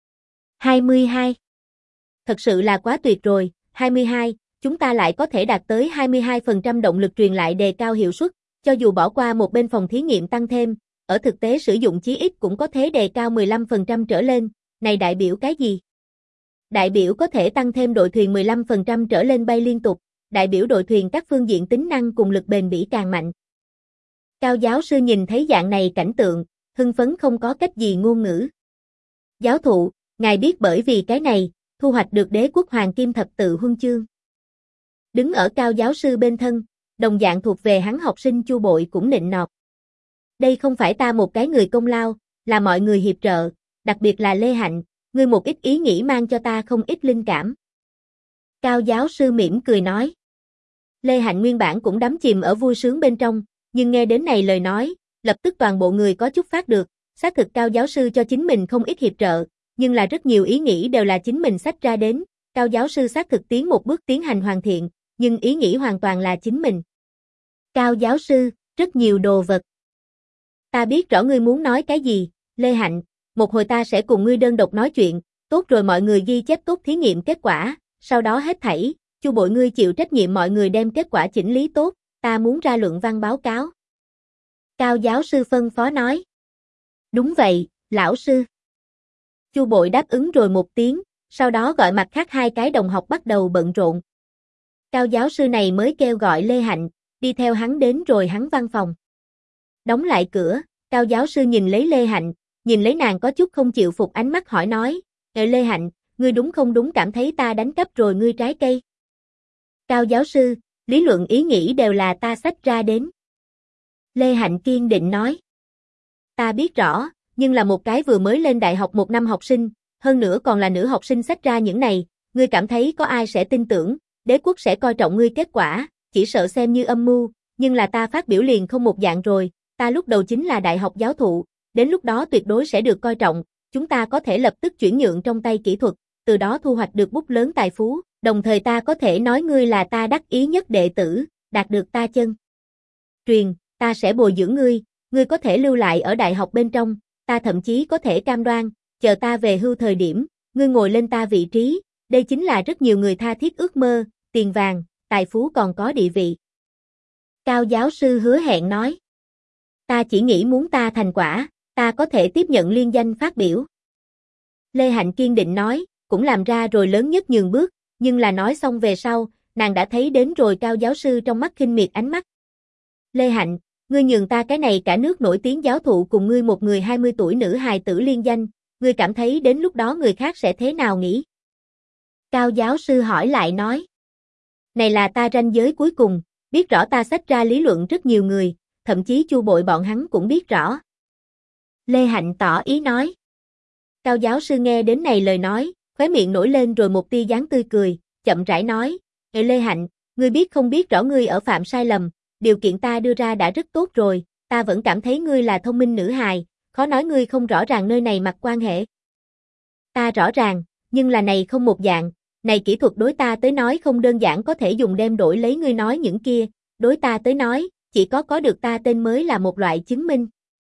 [SPEAKER 1] 22. Thật sự là quá tuyệt rồi, 22, chúng ta lại có thể đạt tới 22% động lực truyền lại đề cao hiệu suất, cho dù bỏ qua một bên phòng thí nghiệm tăng thêm, ở thực tế sử dụng chí ít cũng có thể đề cao 15% trở lên, này đại biểu cái gì? Đại biểu có thể tăng thêm đội thuyền 15% trở lên bay liên tục, đại biểu đội thuyền các phương diện tính năng cùng lực bền bỉ càng mạnh. Cao giáo sư nhìn thấy dạng này cảnh tượng, hưng phấn không có cách gì ngôn ngữ. Giáo thụ, ngài biết bởi vì cái này, thu hoạch được Đế quốc Hoàng Kim Thập Tự Huân chương. Đứng ở Cao giáo sư bên thân, đồng dạng thuộc về hắn học sinh Chu Bội cũng nịnh nọt. Đây không phải ta một cái người công lao, là mọi người hiệp trợ, đặc biệt là Lê Hạnh, ngươi một ít ý nghĩ mang cho ta không ít linh cảm. Cao giáo sư mỉm cười nói. Lê Hạnh nguyên bản cũng đắm chìm ở vui sướng bên trong, nhưng nghe đến này lời nói, lập tức toàn bộ người có chút phát được, xác thực Cao giáo sư cho chính mình không ít hiệp trợ, nhưng là rất nhiều ý nghĩ đều là chính mình xách ra đến, Cao giáo sư xác thực tiến một bước tiến hành hoàn thiện, nhưng ý nghĩ hoàn toàn là chính mình. Cao giáo sư, rất nhiều đồ vật. Ta biết rõ ngươi muốn nói cái gì, Lê Hạnh, một hồi ta sẽ cùng ngươi đơn độc nói chuyện, tốt rồi mọi người ghi chép tốt thí nghiệm kết quả, sau đó hết thảy, Chu Bội ngươi chịu trách nhiệm mọi người đem kết quả chỉnh lý tốt, ta muốn ra luận văn báo cáo. Cao giáo sư phân phó nói. Đúng vậy, lão sư. Chu Bội đáp ứng rồi một tiếng, sau đó gọi mặt khác 2 cái đồng học bắt đầu bận rộn. Cao giáo sư này mới kêu gọi Lê Hạnh, đi theo hắn đến rồi hắn văn phòng. Đóng lại cửa, Cao giáo sư nhìn lấy Lê Hạnh, nhìn lấy nàng có chút không chịu phục ánh mắt hỏi nói, Lê Hạnh, ngươi đúng không đúng cảm thấy ta đánh cắp rồi ngươi trái cây? Cao giáo sư, lý luận ý nghĩ đều là ta xách ra đến. Lê Hạnh kiên định nói. Ta biết rõ, nhưng là một cái vừa mới lên đại học 1 năm học sinh, hơn nữa còn là nữ học sinh xách ra những này, ngươi cảm thấy có ai sẽ tin tưởng, đế quốc sẽ coi trọng ngươi kết quả, chỉ sợ xem như âm mưu, nhưng là ta phát biểu liền không một dạng rồi, ta lúc đầu chính là đại học giáo thụ, đến lúc đó tuyệt đối sẽ được coi trọng, chúng ta có thể lập tức chuyển nhượng trong tay kỹ thuật, từ đó thu hoạch được bút lớn tài phú, Đồng thời ta có thể nói ngươi là ta đắc ý nhất đệ tử, đạt được ta chân truyền, ta sẽ bồi dưỡng ngươi có thể lưu lại ở đại học bên trong, ta thậm chí có thể cam đoan, chờ ta về hưu thời điểm, ngươi ngồi lên ta vị trí, đây chính là rất nhiều người tha thiết ước mơ, tiền vàng, tài phú còn có địa vị. Cao giáo sư hứa hẹn nói. Ta chỉ nghĩ muốn ta thành quả, ta có thể tiếp nhận liên danh phát biểu. Lê Hạnh kiên định nói, cũng làm ra rồi lớn nhất nhường bước, nhưng là nói xong về sau, nàng đã thấy đến rồi Cao giáo sư trong mắt khinh miệt ánh mắt. Lê Hạnh, ngươi nhường ta cái này cả nước nổi tiếng giáo thụ cùng ngươi một người 20 tuổi nữ hài tử liên danh, ngươi cảm thấy đến lúc đó người khác sẽ thế nào nghĩ? Cao giáo sư hỏi lại nói. Này là ta ranh giới cuối cùng, biết rõ ta xách ra lý luận rất nhiều người, thậm chí Chu Bội bọn hắn cũng biết rõ. Lê Hạnh tỏ ý nói. Cao giáo sư nghe đến này lời nói, khóe miệng nổi lên rồi một tia dáng tươi cười, chậm rãi nói, Lê Hạnh, ngươi biết không biết rõ ngươi ở phạm sai lầm, điều kiện ta đưa ra đã rất tốt rồi, ta vẫn cảm thấy ngươi là thông minh nữ hài, khó nói ngươi không rõ ràng nơi này mặt quan hệ. Ta rõ ràng, nhưng là này không một dạng, này kỹ thuật đối ta tới nói không đơn giản có thể dùng đem đổi lấy ngươi nói những kia, đối ta tới nói, chỉ có được ta tên mới là một loại chứng minh.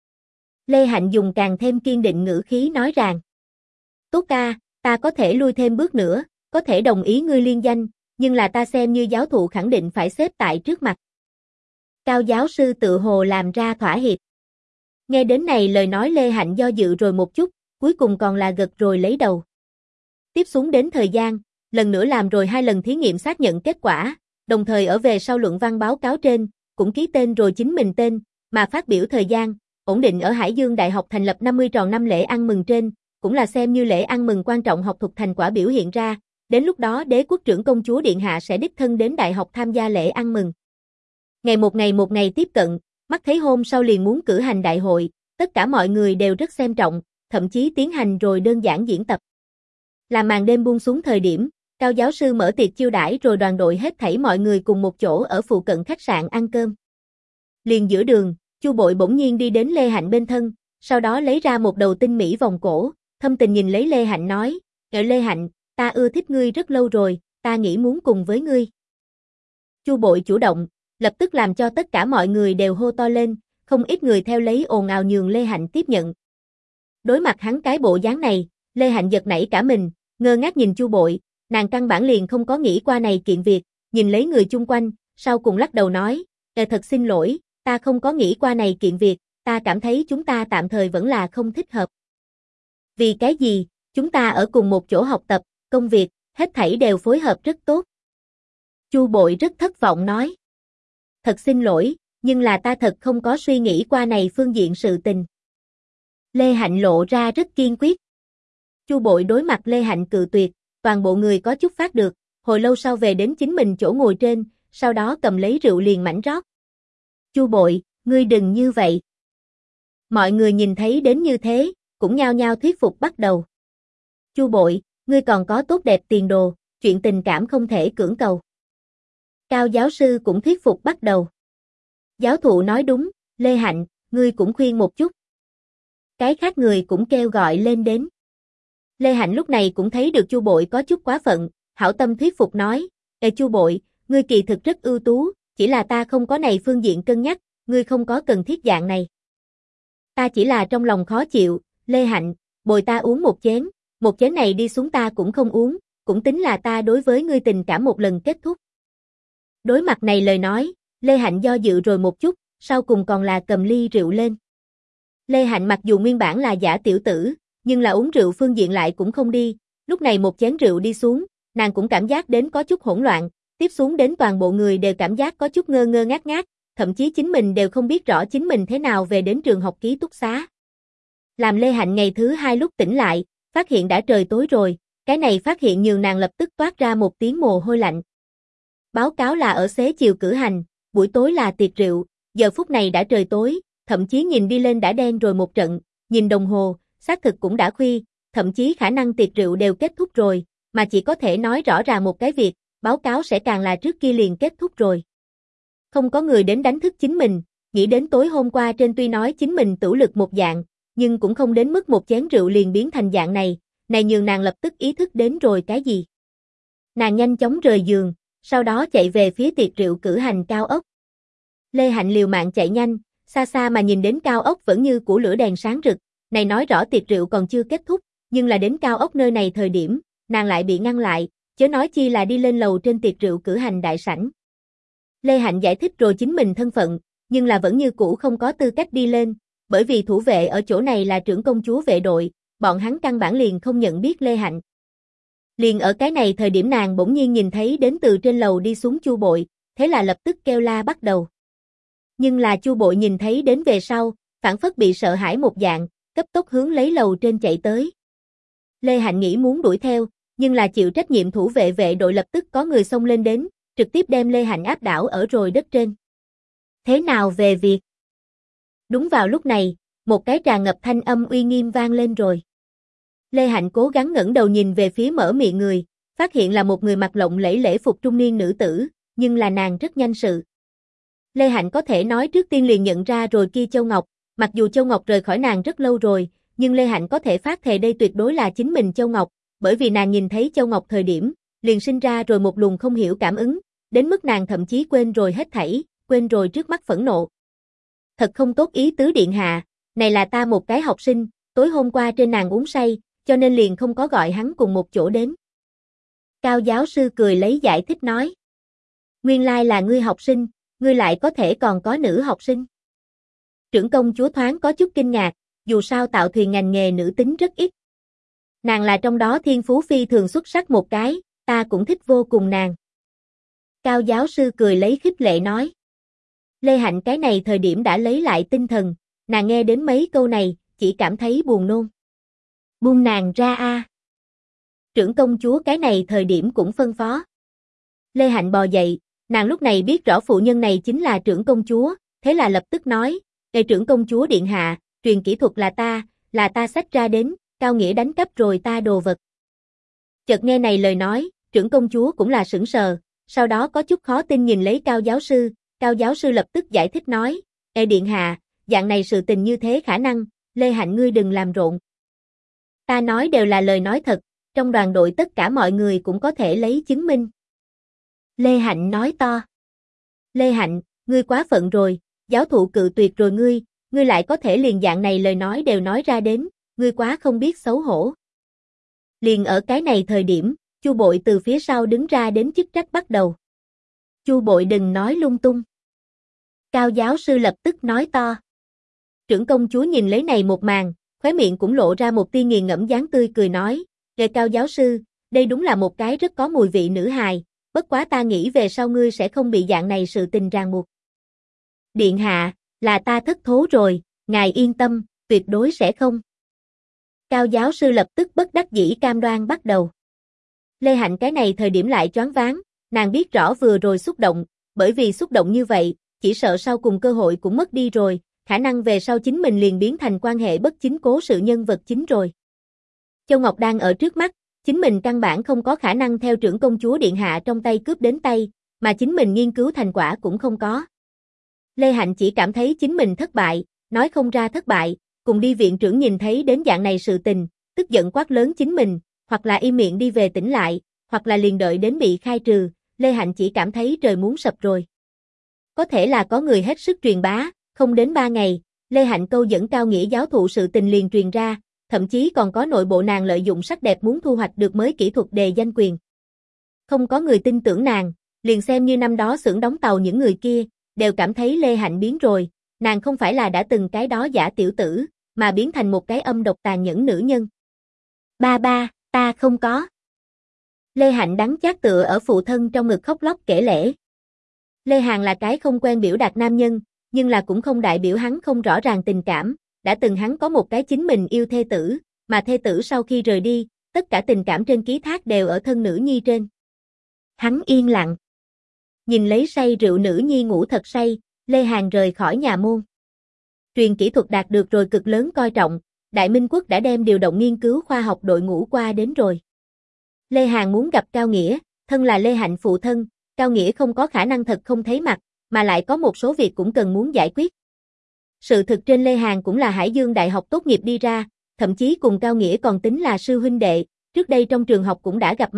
[SPEAKER 1] Lê Hạnh dùng càng thêm kiên định ngữ khí nói rằng, tốt ca, ta có thể lui thêm bước nữa, có thể đồng ý ngươi liên danh, nhưng là ta xem như giáo thụ khẳng định phải xếp tại trước mặt. Cao giáo sư tự hồ làm ra thỏa hiệp. Nghe đến này lời nói Lê Hạnh do dự rồi một chút, cuối cùng còn là gật rồi lấy đầu. Tiếp xuống đến thời gian, lần nữa làm rồi 2 lần thí nghiệm xác nhận kết quả, đồng thời ở về sau luận văn báo cáo trên, cũng ký tên rồi chính mình tên, mà phát biểu thời gian, ổn định ở Hải Dương Đại học thành lập 50 tròn năm lễ ăn mừng trên, cũng là xem như lễ ăn mừng quan trọng học thuật thành quả biểu hiện ra, đến lúc đó đế quốc trưởng công chúa Điện Hạ sẽ đích thân đến đại học tham gia lễ ăn mừng. Ngày một ngày tiếp cận, mắt thấy hôm sau liền muốn cử hành đại hội, tất cả mọi người đều rất xem trọng, thậm chí tiến hành rồi đơn giản diễn tập. Là màn đêm buông xuống thời điểm, Cao giáo sư mở tiệc chiêu đãi rồi đoàn đội hết thảy mọi người cùng một chỗ ở phụ cận khách sạn ăn cơm. Liền giữa đường, Chu Bội bỗng nhiên đi đến Lê Hạnh bên thân, sau đó lấy ra một đầu tinh mỹ vòng cổ, thâm tình nhìn lấy Lê Hạnh nói, Lê Hạnh, ta ưa thích ngươi rất lâu rồi, ta nghĩ muốn cùng với ngươi. Chu Bội chủ động, lập tức làm cho tất cả mọi người đều hô to lên, không ít người theo lấy ồn ào nhường Lê Hạnh tiếp nhận. Đối mặt hắn cái bộ dáng này, Lê Hạnh giật nảy cả mình, ngơ ngác nhìn Chu Bội, nàng căn bản liền không có nghĩ qua này kiện việc, nhìn lấy người chung quanh, sau cùng lắc đầu nói, thật xin lỗi, ta không có nghĩ qua này kiện việc, ta cảm thấy chúng ta tạm thời vẫn là không thích hợp. Vì cái gì, chúng ta ở cùng một chỗ học tập, công việc, hết thảy đều phối hợp rất tốt. Chu Bội rất thất vọng nói. Thật xin lỗi, nhưng là ta thật không có suy nghĩ qua này phương diện sự tình. Lê Hạnh lộ ra rất kiên quyết. Chu Bội đối mặt Lê Hạnh cự tuyệt, toàn bộ người có chút phát được, hồi lâu sau về đến chính mình chỗ ngồi trên, sau đó cầm lấy rượu liền mãnh rót. Chu Bội, ngươi đừng như vậy. Mọi người nhìn thấy đến như thế, cũng nhao nhao thuyết phục bắt đầu. Chu Bội, ngươi còn có tốt đẹp tiền đồ, chuyện tình cảm không thể cưỡng cầu. Cao giáo sư cũng thuyết phục bắt đầu. Giáo thụ nói đúng, Lê Hạnh, ngươi cũng khuyên một chút. Cái khác người cũng kêu gọi lên đến. Lê Hạnh lúc này cũng thấy được Chu Bội có chút quá phận, hảo tâm thuyết phục nói, Chu Bội, ngươi kỳ thực rất ưu tú, chỉ là ta không có này phương diện cân nhắc, ngươi không có cần thiết dạng này. Ta chỉ là trong lòng khó chịu, Lê Hạnh, bồi ta uống một chén này đi xuống ta cũng không uống, cũng tính là ta đối với ngươi tình cảm một lần kết thúc. Đối mặt này lời nói, Lê Hạnh do dự rồi một chút, sau cùng còn là cầm ly rượu lên. Lê Hạnh mặc dù nguyên bản là giả tiểu tử, nhưng là uống rượu phương diện lại cũng không đi, lúc này một chén rượu đi xuống, nàng cũng cảm giác đến có chút hỗn loạn, tiếp xuống đến toàn bộ người đều cảm giác có chút ngơ ngơ ngác ngác, thậm chí chính mình đều không biết rõ chính mình thế nào về đến trường học ký túc xá. Làm Lê Hạnh ngày thứ 2 lúc tỉnh lại, phát hiện đã trời tối rồi, cái này phát hiện nhường nàng lập tức toát ra một tiếng mồ hôi lạnh. Báo cáo là ở xế chiều cử hành, buổi tối là tiệc rượu, giờ phút này đã trời tối, thậm chí nhìn đi lên đã đen rồi một trận, nhìn đồng hồ, xác thực cũng đã khuya, thậm chí khả năng tiệc rượu đều kết thúc rồi, mà chỉ có thể nói rõ ràng một cái việc, báo cáo sẽ càng là trước kia liền kết thúc rồi. Không có người đến đánh thức chính mình, nghĩ đến tối hôm qua trên tuy nói chính mình tửu lực một dạng, nhưng cũng không đến mức một chén rượu liền biến thành dạng này, này nhường nàng lập tức ý thức đến rồi cái gì. Nàng nhanh chóng rời giường, sau đó chạy về phía tiệc rượu cử hành cao ốc. Lê Hạnh liều mạng chạy nhanh, xa xa mà nhìn đến cao ốc vẫn như của lửa đèn sáng rực, này nói rõ tiệc rượu còn chưa kết thúc, nhưng là đến cao ốc nơi này thời điểm, nàng lại bị ngăn lại, chớ nói chi là đi lên lầu trên tiệc rượu cử hành đại sảnh. Lê Hạnh giải thích rồi chính mình thân phận, nhưng là vẫn như cũ không có tư cách đi lên, bởi vì thủ vệ ở chỗ này là trưởng công chúa vệ đội, bọn hắn căn bản liền không nhận biết Lê Hạnh. Liền ở cái này thời điểm nàng bỗng nhiên nhìn thấy đến từ trên lầu đi xuống Chu Bội, thế là lập tức kêu la bắt đầu. Nhưng là Chu Bội nhìn thấy đến về sau, phảng phất bị sợ hãi một dạng, cấp tốc hướng lấy lầu trên chạy tới. Lê Hạnh nghĩ muốn đuổi theo, nhưng là chịu trách nhiệm thủ vệ vệ đội lập tức có người xông lên đến, trực tiếp đem Lê Hạnh áp đảo ở rồi đất trên. Thế nào về việc? Đúng vào lúc này, một cái tràn ngập thanh âm uy nghiêm vang lên rồi. Lê Hạnh cố gắng ngẩng đầu nhìn về phía mở miệng người, phát hiện là một người mặc lộng lẫy lễ phục trung niên nữ tử, nhưng là nàng rất nhanh sự. Lê Hạnh có thể nói trước tiên liền nhận ra rồi kia Châu Ngọc, mặc dù Châu Ngọc rời khỏi nàng rất lâu rồi, nhưng Lê Hạnh có thể phát thề đây tuyệt đối là chính mình Châu Ngọc, bởi vì nàng nhìn thấy Châu Ngọc thời điểm, liền sinh ra rồi một luồng không hiểu cảm ứng, đến mức nàng thậm chí quên rồi hết thảy, quên rồi trước mắt phẫn nộ. Thật không tốt ý tứ điện hạ, này là ta một cái học sinh, tối hôm qua trên nàng uống say, cho nên liền không có gọi hắn cùng một chỗ đến. Cao giáo sư cười lấy giải thích nói. Nguyên lai là ngươi học sinh, ngươi lại có thể còn có nữ học sinh. Trưởng công chúa thoáng có chút kinh ngạc, dù sao tạo thuyền ngành nghề nữ tính rất ít. Nàng là trong đó thiên phú phi thường xuất sắc một cái, ta cũng thích vô cùng nàng. Cao giáo sư cười lấy khích lệ nói. Lê Hạnh cái này thời điểm đã lấy lại tinh thần, nàng nghe đến mấy câu này, chỉ cảm thấy buồn nôn. Buông nàng ra a. Trưởng công chúa cái này thời điểm cũng phân phó. Lê Hạnh bò dậy, nàng lúc này biết rõ phụ nhân này chính là trưởng công chúa, thế là lập tức nói, "Ê trưởng công chúa điện hạ, truyền kỹ thuật là ta xách ra đến, Cao Nghĩa đánh cắp rồi ta đồ vật." Chợt nghe này lời nói, trưởng công chúa cũng là sững sờ, sau đó có chút khó tin nhìn lấy Cao giáo sư lập tức giải thích nói, "Ê điện hạ, dạng này sự tình như thế khả năng, Lê Hạnh ngươi đừng làm rộn. Ta nói đều là lời nói thật, trong đoàn đội tất cả mọi người cũng có thể lấy chứng minh." Lê Hạnh nói to. Lê Hạnh, ngươi quá phận rồi, giáo thụ cự tuyệt rồi ngươi lại có thể liền dạng này lời nói đều nói ra đến, ngươi quá không biết xấu hổ. Liền ở cái này thời điểm, Chu Bội từ phía sau đứng ra đến chức trách bắt đầu. Chu Bội đừng nói lung tung. Cao giáo sư lập tức nói to. Trưởng công chúa nhìn lấy này một màn, khóe miệng cũng lộ ra một tia nghiền ngẫm dáng tươi cười nói, "Nghe Cao giáo sư, đây đúng là một cái rất có mùi vị nữ hài, bất quá ta nghĩ về sau ngươi sẽ không bị dạng này sự tình ràng buộc." Điện hạ, là ta thất thố rồi, ngài yên tâm, tuyệt đối sẽ không. Cao giáo sư lập tức bất đắc dĩ cam đoan bắt đầu. Lê Hạnh cái này thời điểm lại choáng váng, nàng biết rõ vừa rồi xúc động, bởi vì xúc động như vậy, chỉ sợ sau cùng cơ hội cũng mất đi rồi, khả năng về sau chính mình liền biến thành quan hệ bất chính cố sự nhân vật chính rồi. Châu Ngọc đang ở trước mắt, chính mình căn bản không có khả năng theo trưởng công chúa điện hạ trong tay cướp đến tay, mà chính mình nghiên cứu thành quả cũng không có. Lê Hạnh chỉ cảm thấy chính mình thất bại, nói không ra thất bại, cùng đi viện trưởng nhìn thấy đến dạng này sự tình, tức giận quát lớn chính mình, hoặc là im miệng đi về tỉnh lại, hoặc là liền đợi đến bị khai trừ, Lê Hạnh chỉ cảm thấy trời muốn sập rồi. Có thể là có người hết sức truyền bá, không đến 3 ngày, Lê Hạnh câu dẫn Cao Nghĩa giáo thụ sự tình liền truyền ra, thậm chí còn có nội bộ nàng lợi dụng sắc đẹp muốn thu hoạch được mới kỹ thuật đề danh quyền. Không có người tin tưởng nàng, liền xem như năm đó xưởng đóng tàu những người kia, đều cảm thấy Lê Hạnh biến rồi, nàng không phải là đã từng cái đó giả tiểu tử, mà biến thành một cái âm độc tàn nhẫn nữ nhân. Ba, ta không có. Lê Hạnh đắng chát tựa ở phụ thân trong ngực khóc lóc kể lể. Lê Hàn là cái không quen biểu đạt nam nhân, nhưng là cũng không đại biểu hắn không rõ ràng tình cảm, đã từng hắn có một cái chính mình yêu thê tử, mà thê tử sau khi rời đi, tất cả tình cảm trên ký thác đều ở thân nữ nhi trên. Hắn yên lặng. Nhìn lấy say rượu nữ nhi ngủ thật say, Lê Hàn rời khỏi nhà môn. Truyền kỹ thuật đạt được rồi cực lớn coi trọng, Đại Minh Quốc đã đem điều động nghiên cứu khoa học đội ngũ qua đến rồi. Lê Hàn muốn gặp Cao Nghĩa, thân là Lê Hạnh phụ thân, Cao Nghĩa không có khả năng thật không thấy mặt, mà lại có một số việc cũng cần muốn giải quyết. Sự thực trên Lê Hàn cũng là Hải Dương Đại học tốt nghiệp đi ra, thậm chí cùng Cao Nghĩa còn tính là sư huynh đệ, trước đây trong trường học cũng đã gặp mặt,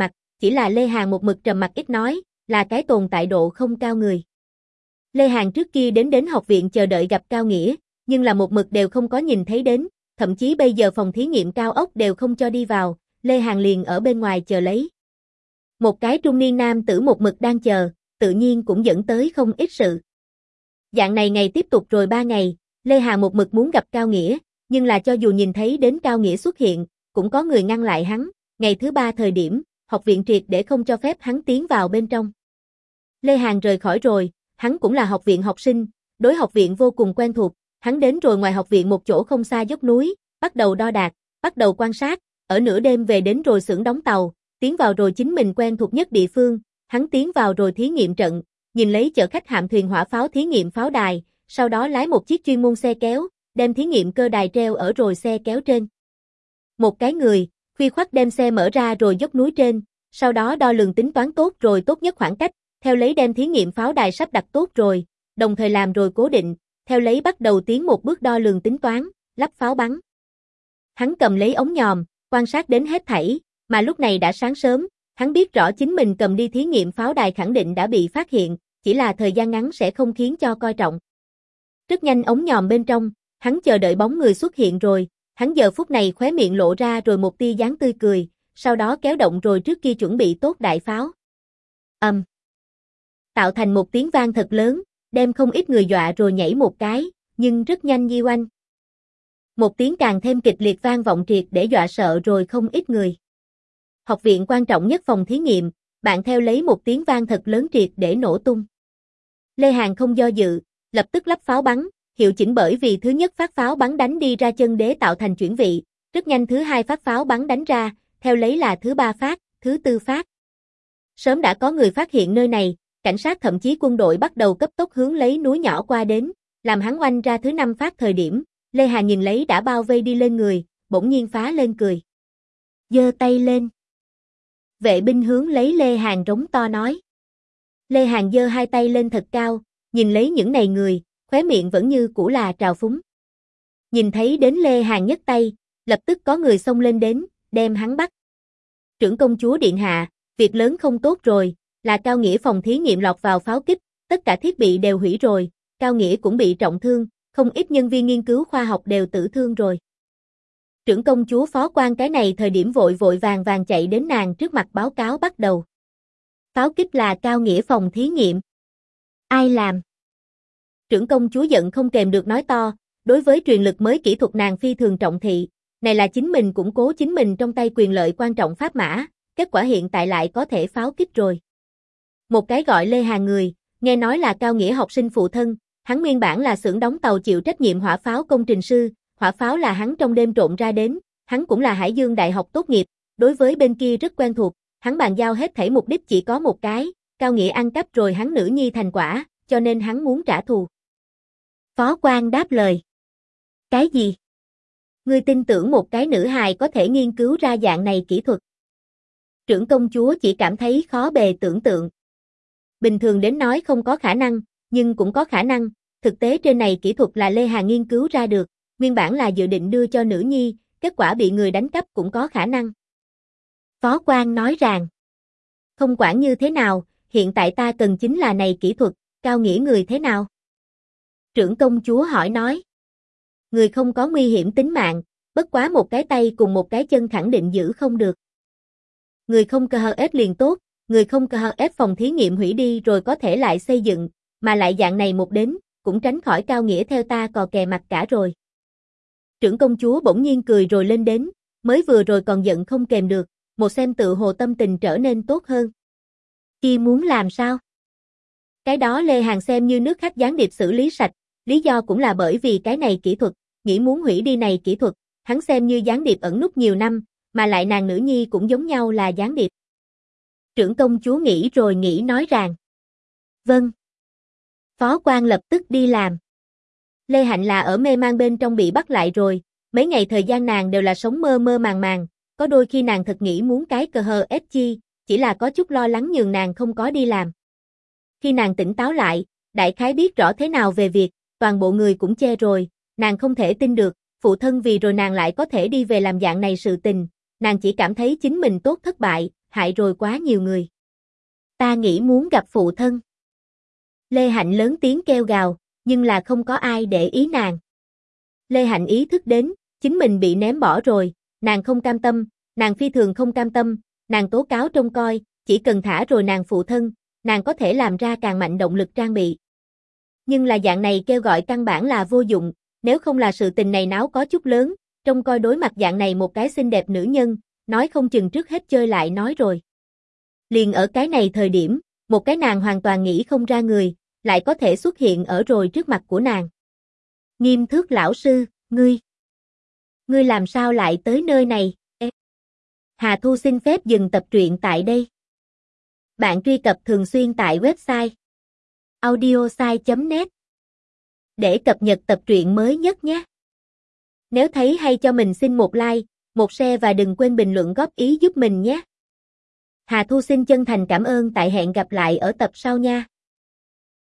[SPEAKER 1] chỉ là Lê Hàn một mực trầm mặc ít nói, là cái tồn tại độ không cao người. Lê Hàn trước kia đến học viện chờ đợi gặp Cao Nghĩa, nhưng là một mực đều không có nhìn thấy đến, thậm chí bây giờ phòng thí nghiệm cao ốc đều không cho đi vào, Lê Hàn liền ở bên ngoài chờ lấy. Một cái trung niên nam tử một mực đang chờ, tự nhiên cũng dẫn tới không ít sự. Dạng này ngày tiếp tục rồi 3 ngày, Lê Hàn một mực muốn gặp Cao Nghĩa, nhưng là cho dù nhìn thấy đến Cao Nghĩa xuất hiện, cũng có người ngăn lại hắn, ngày thứ 3 thời điểm, học viện triệt để không cho phép hắn tiến vào bên trong. Lê Hàn rời khỏi rồi, hắn cũng là học viện học sinh, đối học viện vô cùng quen thuộc, hắn đến rồi ngoài học viện một chỗ không xa dốc núi, bắt đầu đo đạc, bắt đầu quan sát, ở nửa đêm về đến rồi xưởng đóng tàu, tiến vào rồi chính mình quen thuộc nhất địa phương, hắn tiến vào rồi thí nghiệm trận, nhìn lấy chở khách hạm thuyền hỏa pháo thí nghiệm pháo đài, sau đó lái một chiếc chuyên môn xe kéo, đem thí nghiệm cơ đài treo ở rồi xe kéo trên. Một cái người, khuya khoắt đem xe mở ra rồi dốc núi trên, sau đó đo lường tính toán tốt rồi tốt nhất khoảng cách, theo lấy đem thí nghiệm pháo đài sắp đặt tốt rồi, đồng thời làm rồi cố định, theo lấy bắt đầu tiến một bước đo lường tính toán, lắp pháo bắn. Hắn cầm lấy ống nhòm, quan sát đến hết thảy, mà lúc này đã sáng sớm, hắn biết rõ chính mình cầm đi thí nghiệm pháo đài khẳng định đã bị phát hiện, chỉ là thời gian ngắn sẽ không khiến cho coi trọng. Rất nhanh ống nhòm bên trong, hắn chờ đợi bóng người xuất hiện rồi, hắn giờ phút này khóe miệng lộ ra rồi một tia dáng tươi cười, sau đó kéo động rồi trước kia chuẩn bị tốt đại pháo. Tạo thành một tiếng vang thật lớn, đem không ít người dọa rồi nhảy một cái, nhưng rất nhanh di oanh. Một tiếng càng thêm kịch liệt vang vọng triệt để dọa sợ rồi không ít người. Học viện quan trọng nhất phòng thí nghiệm, bạn theo lấy một tiếng vang thật lớn triệt để nổ tung. Lê Hàn không do dự, lập tức lắp pháo bắn, hiệu chỉnh bởi vì thứ nhất phát pháo bắn đánh đi ra chân đế tạo thành chuyển vị, rất nhanh thứ hai phát pháo bắn đánh ra, theo lấy là thứ ba phát, thứ tư phát. Sớm đã có người phát hiện nơi này, cảnh sát thậm chí quân đội bắt đầu cấp tốc hướng lấy núi nhỏ qua đến, làm hắn oanh ra thứ 5 phát thời điểm, Lê Hàn nhìn lấy đã bao vây đi lên người, bỗng nhiên phá lên cười. Giơ tay lên. Vệ binh hướng lấy Lê Hàn rống to nói. Lê Hàn giơ hai tay lên thật cao, nhìn lấy những này người, khóe miệng vẫn như cũ là trào phúng. Nhìn thấy đến Lê Hàn nhấc tay, lập tức có người xông lên đến, đem hắn bắt. Trưởng công chúa điện hạ, việc lớn không tốt rồi, là Cao Nghĩa phòng thí nghiệm lọt vào pháo kích, tất cả thiết bị đều hủy rồi, Cao Nghĩa cũng bị trọng thương, không ít nhân viên nghiên cứu khoa học đều tử thương rồi. Trưởng công chúa phó quan cái này thời điểm vội vội vàng vàng chạy đến nàng trước mặt báo cáo bắt đầu. Pháo kích là Cao Nghĩa phòng thí nghiệm. Ai làm? Trưởng công chúa giận không kềm được nói to, đối với truyền lực mới kỹ thuật nàng phi thường trọng thị, này là chính mình củng cố chính mình trong tay quyền lợi quan trọng pháp mã, kết quả hiện tại lại có thể pháo kích rồi. Một cái gọi Lê Hàn người, nghe nói là Cao Nghĩa học sinh phụ thân, hắn nguyên bản là xưởng đóng tàu chịu trách nhiệm hỏa pháo công trình sư, hỏa pháo là hắn trong đêm trộn ra đến, hắn cũng là Hải Dương Đại học tốt nghiệp, đối với bên kia rất quen thuộc, hắn bàn giao hết thảy mục đích chỉ có một cái, Cao Nghĩa ăn cắp rồi hắn nữ nhi thành quả, cho nên hắn muốn trả thù. Phó quan đáp lời. Cái gì? Ngươi tin tưởng một cái nữ hài có thể nghiên cứu ra dạng này kỹ thuật? Trưởng công chúa chỉ cảm thấy khó bề tưởng tượng. Bình thường đến nói không có khả năng, nhưng cũng có khả năng, thực tế trên này kỹ thuật là Lê Hàn nghiên cứu ra được, nguyên bản là dự định đưa cho nữ nhi, kết quả bị người đánh cắp cũng có khả năng. Phó quan nói rằng, không quản như thế nào, hiện tại ta cần chính là này kỹ thuật, Cao Nghĩa người thế nào? Trưởng công chúa hỏi nói, người không có nguy hiểm tính mạng, bất quá một cái tay cùng một cái chân khẳng định giữ không được. Người không cơ hờ ép liền tốt, người không cơ hờ ép phòng thí nghiệm hủy đi rồi có thể lại xây dựng, mà lại dạng này một đến, cũng tránh khỏi Cao Nghĩa theo ta cò kè mặt cả rồi. Trưởng công chúa bỗng nhiên cười rồi lên đến, mới vừa rồi còn giận không kềm được, một xem tự hồ tâm tình trở nên tốt hơn. Kia muốn làm sao? Cái đó Lê Hàn xem như nước khách gián điệp xử lý sạch, lý do cũng là bởi vì cái này kỹ thuật, nghĩ muốn hủy đi này kỹ thuật, hắn xem như gián điệp ẩn núp nhiều năm, mà lại nàng nữ nhi cũng giống nhau là gián điệp. Trưởng công chúa nghĩ rồi nghĩ nói rằng, vâng. Phó quan lập tức đi làm. Lê Hạnh là ở mê mang bên trong bị bắt lại rồi, mấy ngày thời gian nàng đều là sống mơ mơ màng màng, có đôi khi nàng thật nghĩ muốn cái cờ hờ ép chi, chỉ là có chút lo lắng nhường nàng không có đi làm. Khi nàng tỉnh táo lại, đại khái biết rõ thế nào về việc, toàn bộ người cũng che rồi, nàng không thể tin được, phụ thân vì rồi nàng lại có thể đi về làm dạng này sự tình, nàng chỉ cảm thấy chính mình tốt thất bại, hại rồi quá nhiều người. Ta nghĩ muốn gặp phụ thân. Lê Hạnh lớn tiếng kêu gào, nhưng là không có ai để ý nàng. Lê Hạnh ý thức đến, chính mình bị ném bỏ rồi, nàng không cam tâm, nàng phi thường không cam tâm, nàng tố cáo trông coi, chỉ cần thả rồi nàng phụ thân, nàng có thể làm ra càng mạnh động lực trang bị. Nhưng là dạng này kêu gọi căn bản là vô dụng, nếu không là sự tình này náo có chút lớn, trông coi đối mặt dạng này một cái xinh đẹp nữ nhân, nói không chừng trước hết chơi lại nói rồi. Liền ở cái này thời điểm, một cái nàng hoàn toàn nghĩ không ra người, lại có thể xuất hiện ở rồi trước mặt của nàng. Nghiêm Thước lão sư, ngươi làm sao lại tới nơi này? Hà Thu xin phép dừng tập truyện tại đây. Bạn truy cập thường xuyên tại website audiosai.net để cập nhật tập truyện mới nhất nhé. Nếu thấy hay cho mình xin một like, một share và đừng quên bình luận góp ý giúp mình nhé. Hà Thu xin chân thành cảm ơn, tại hẹn gặp lại ở tập sau nha.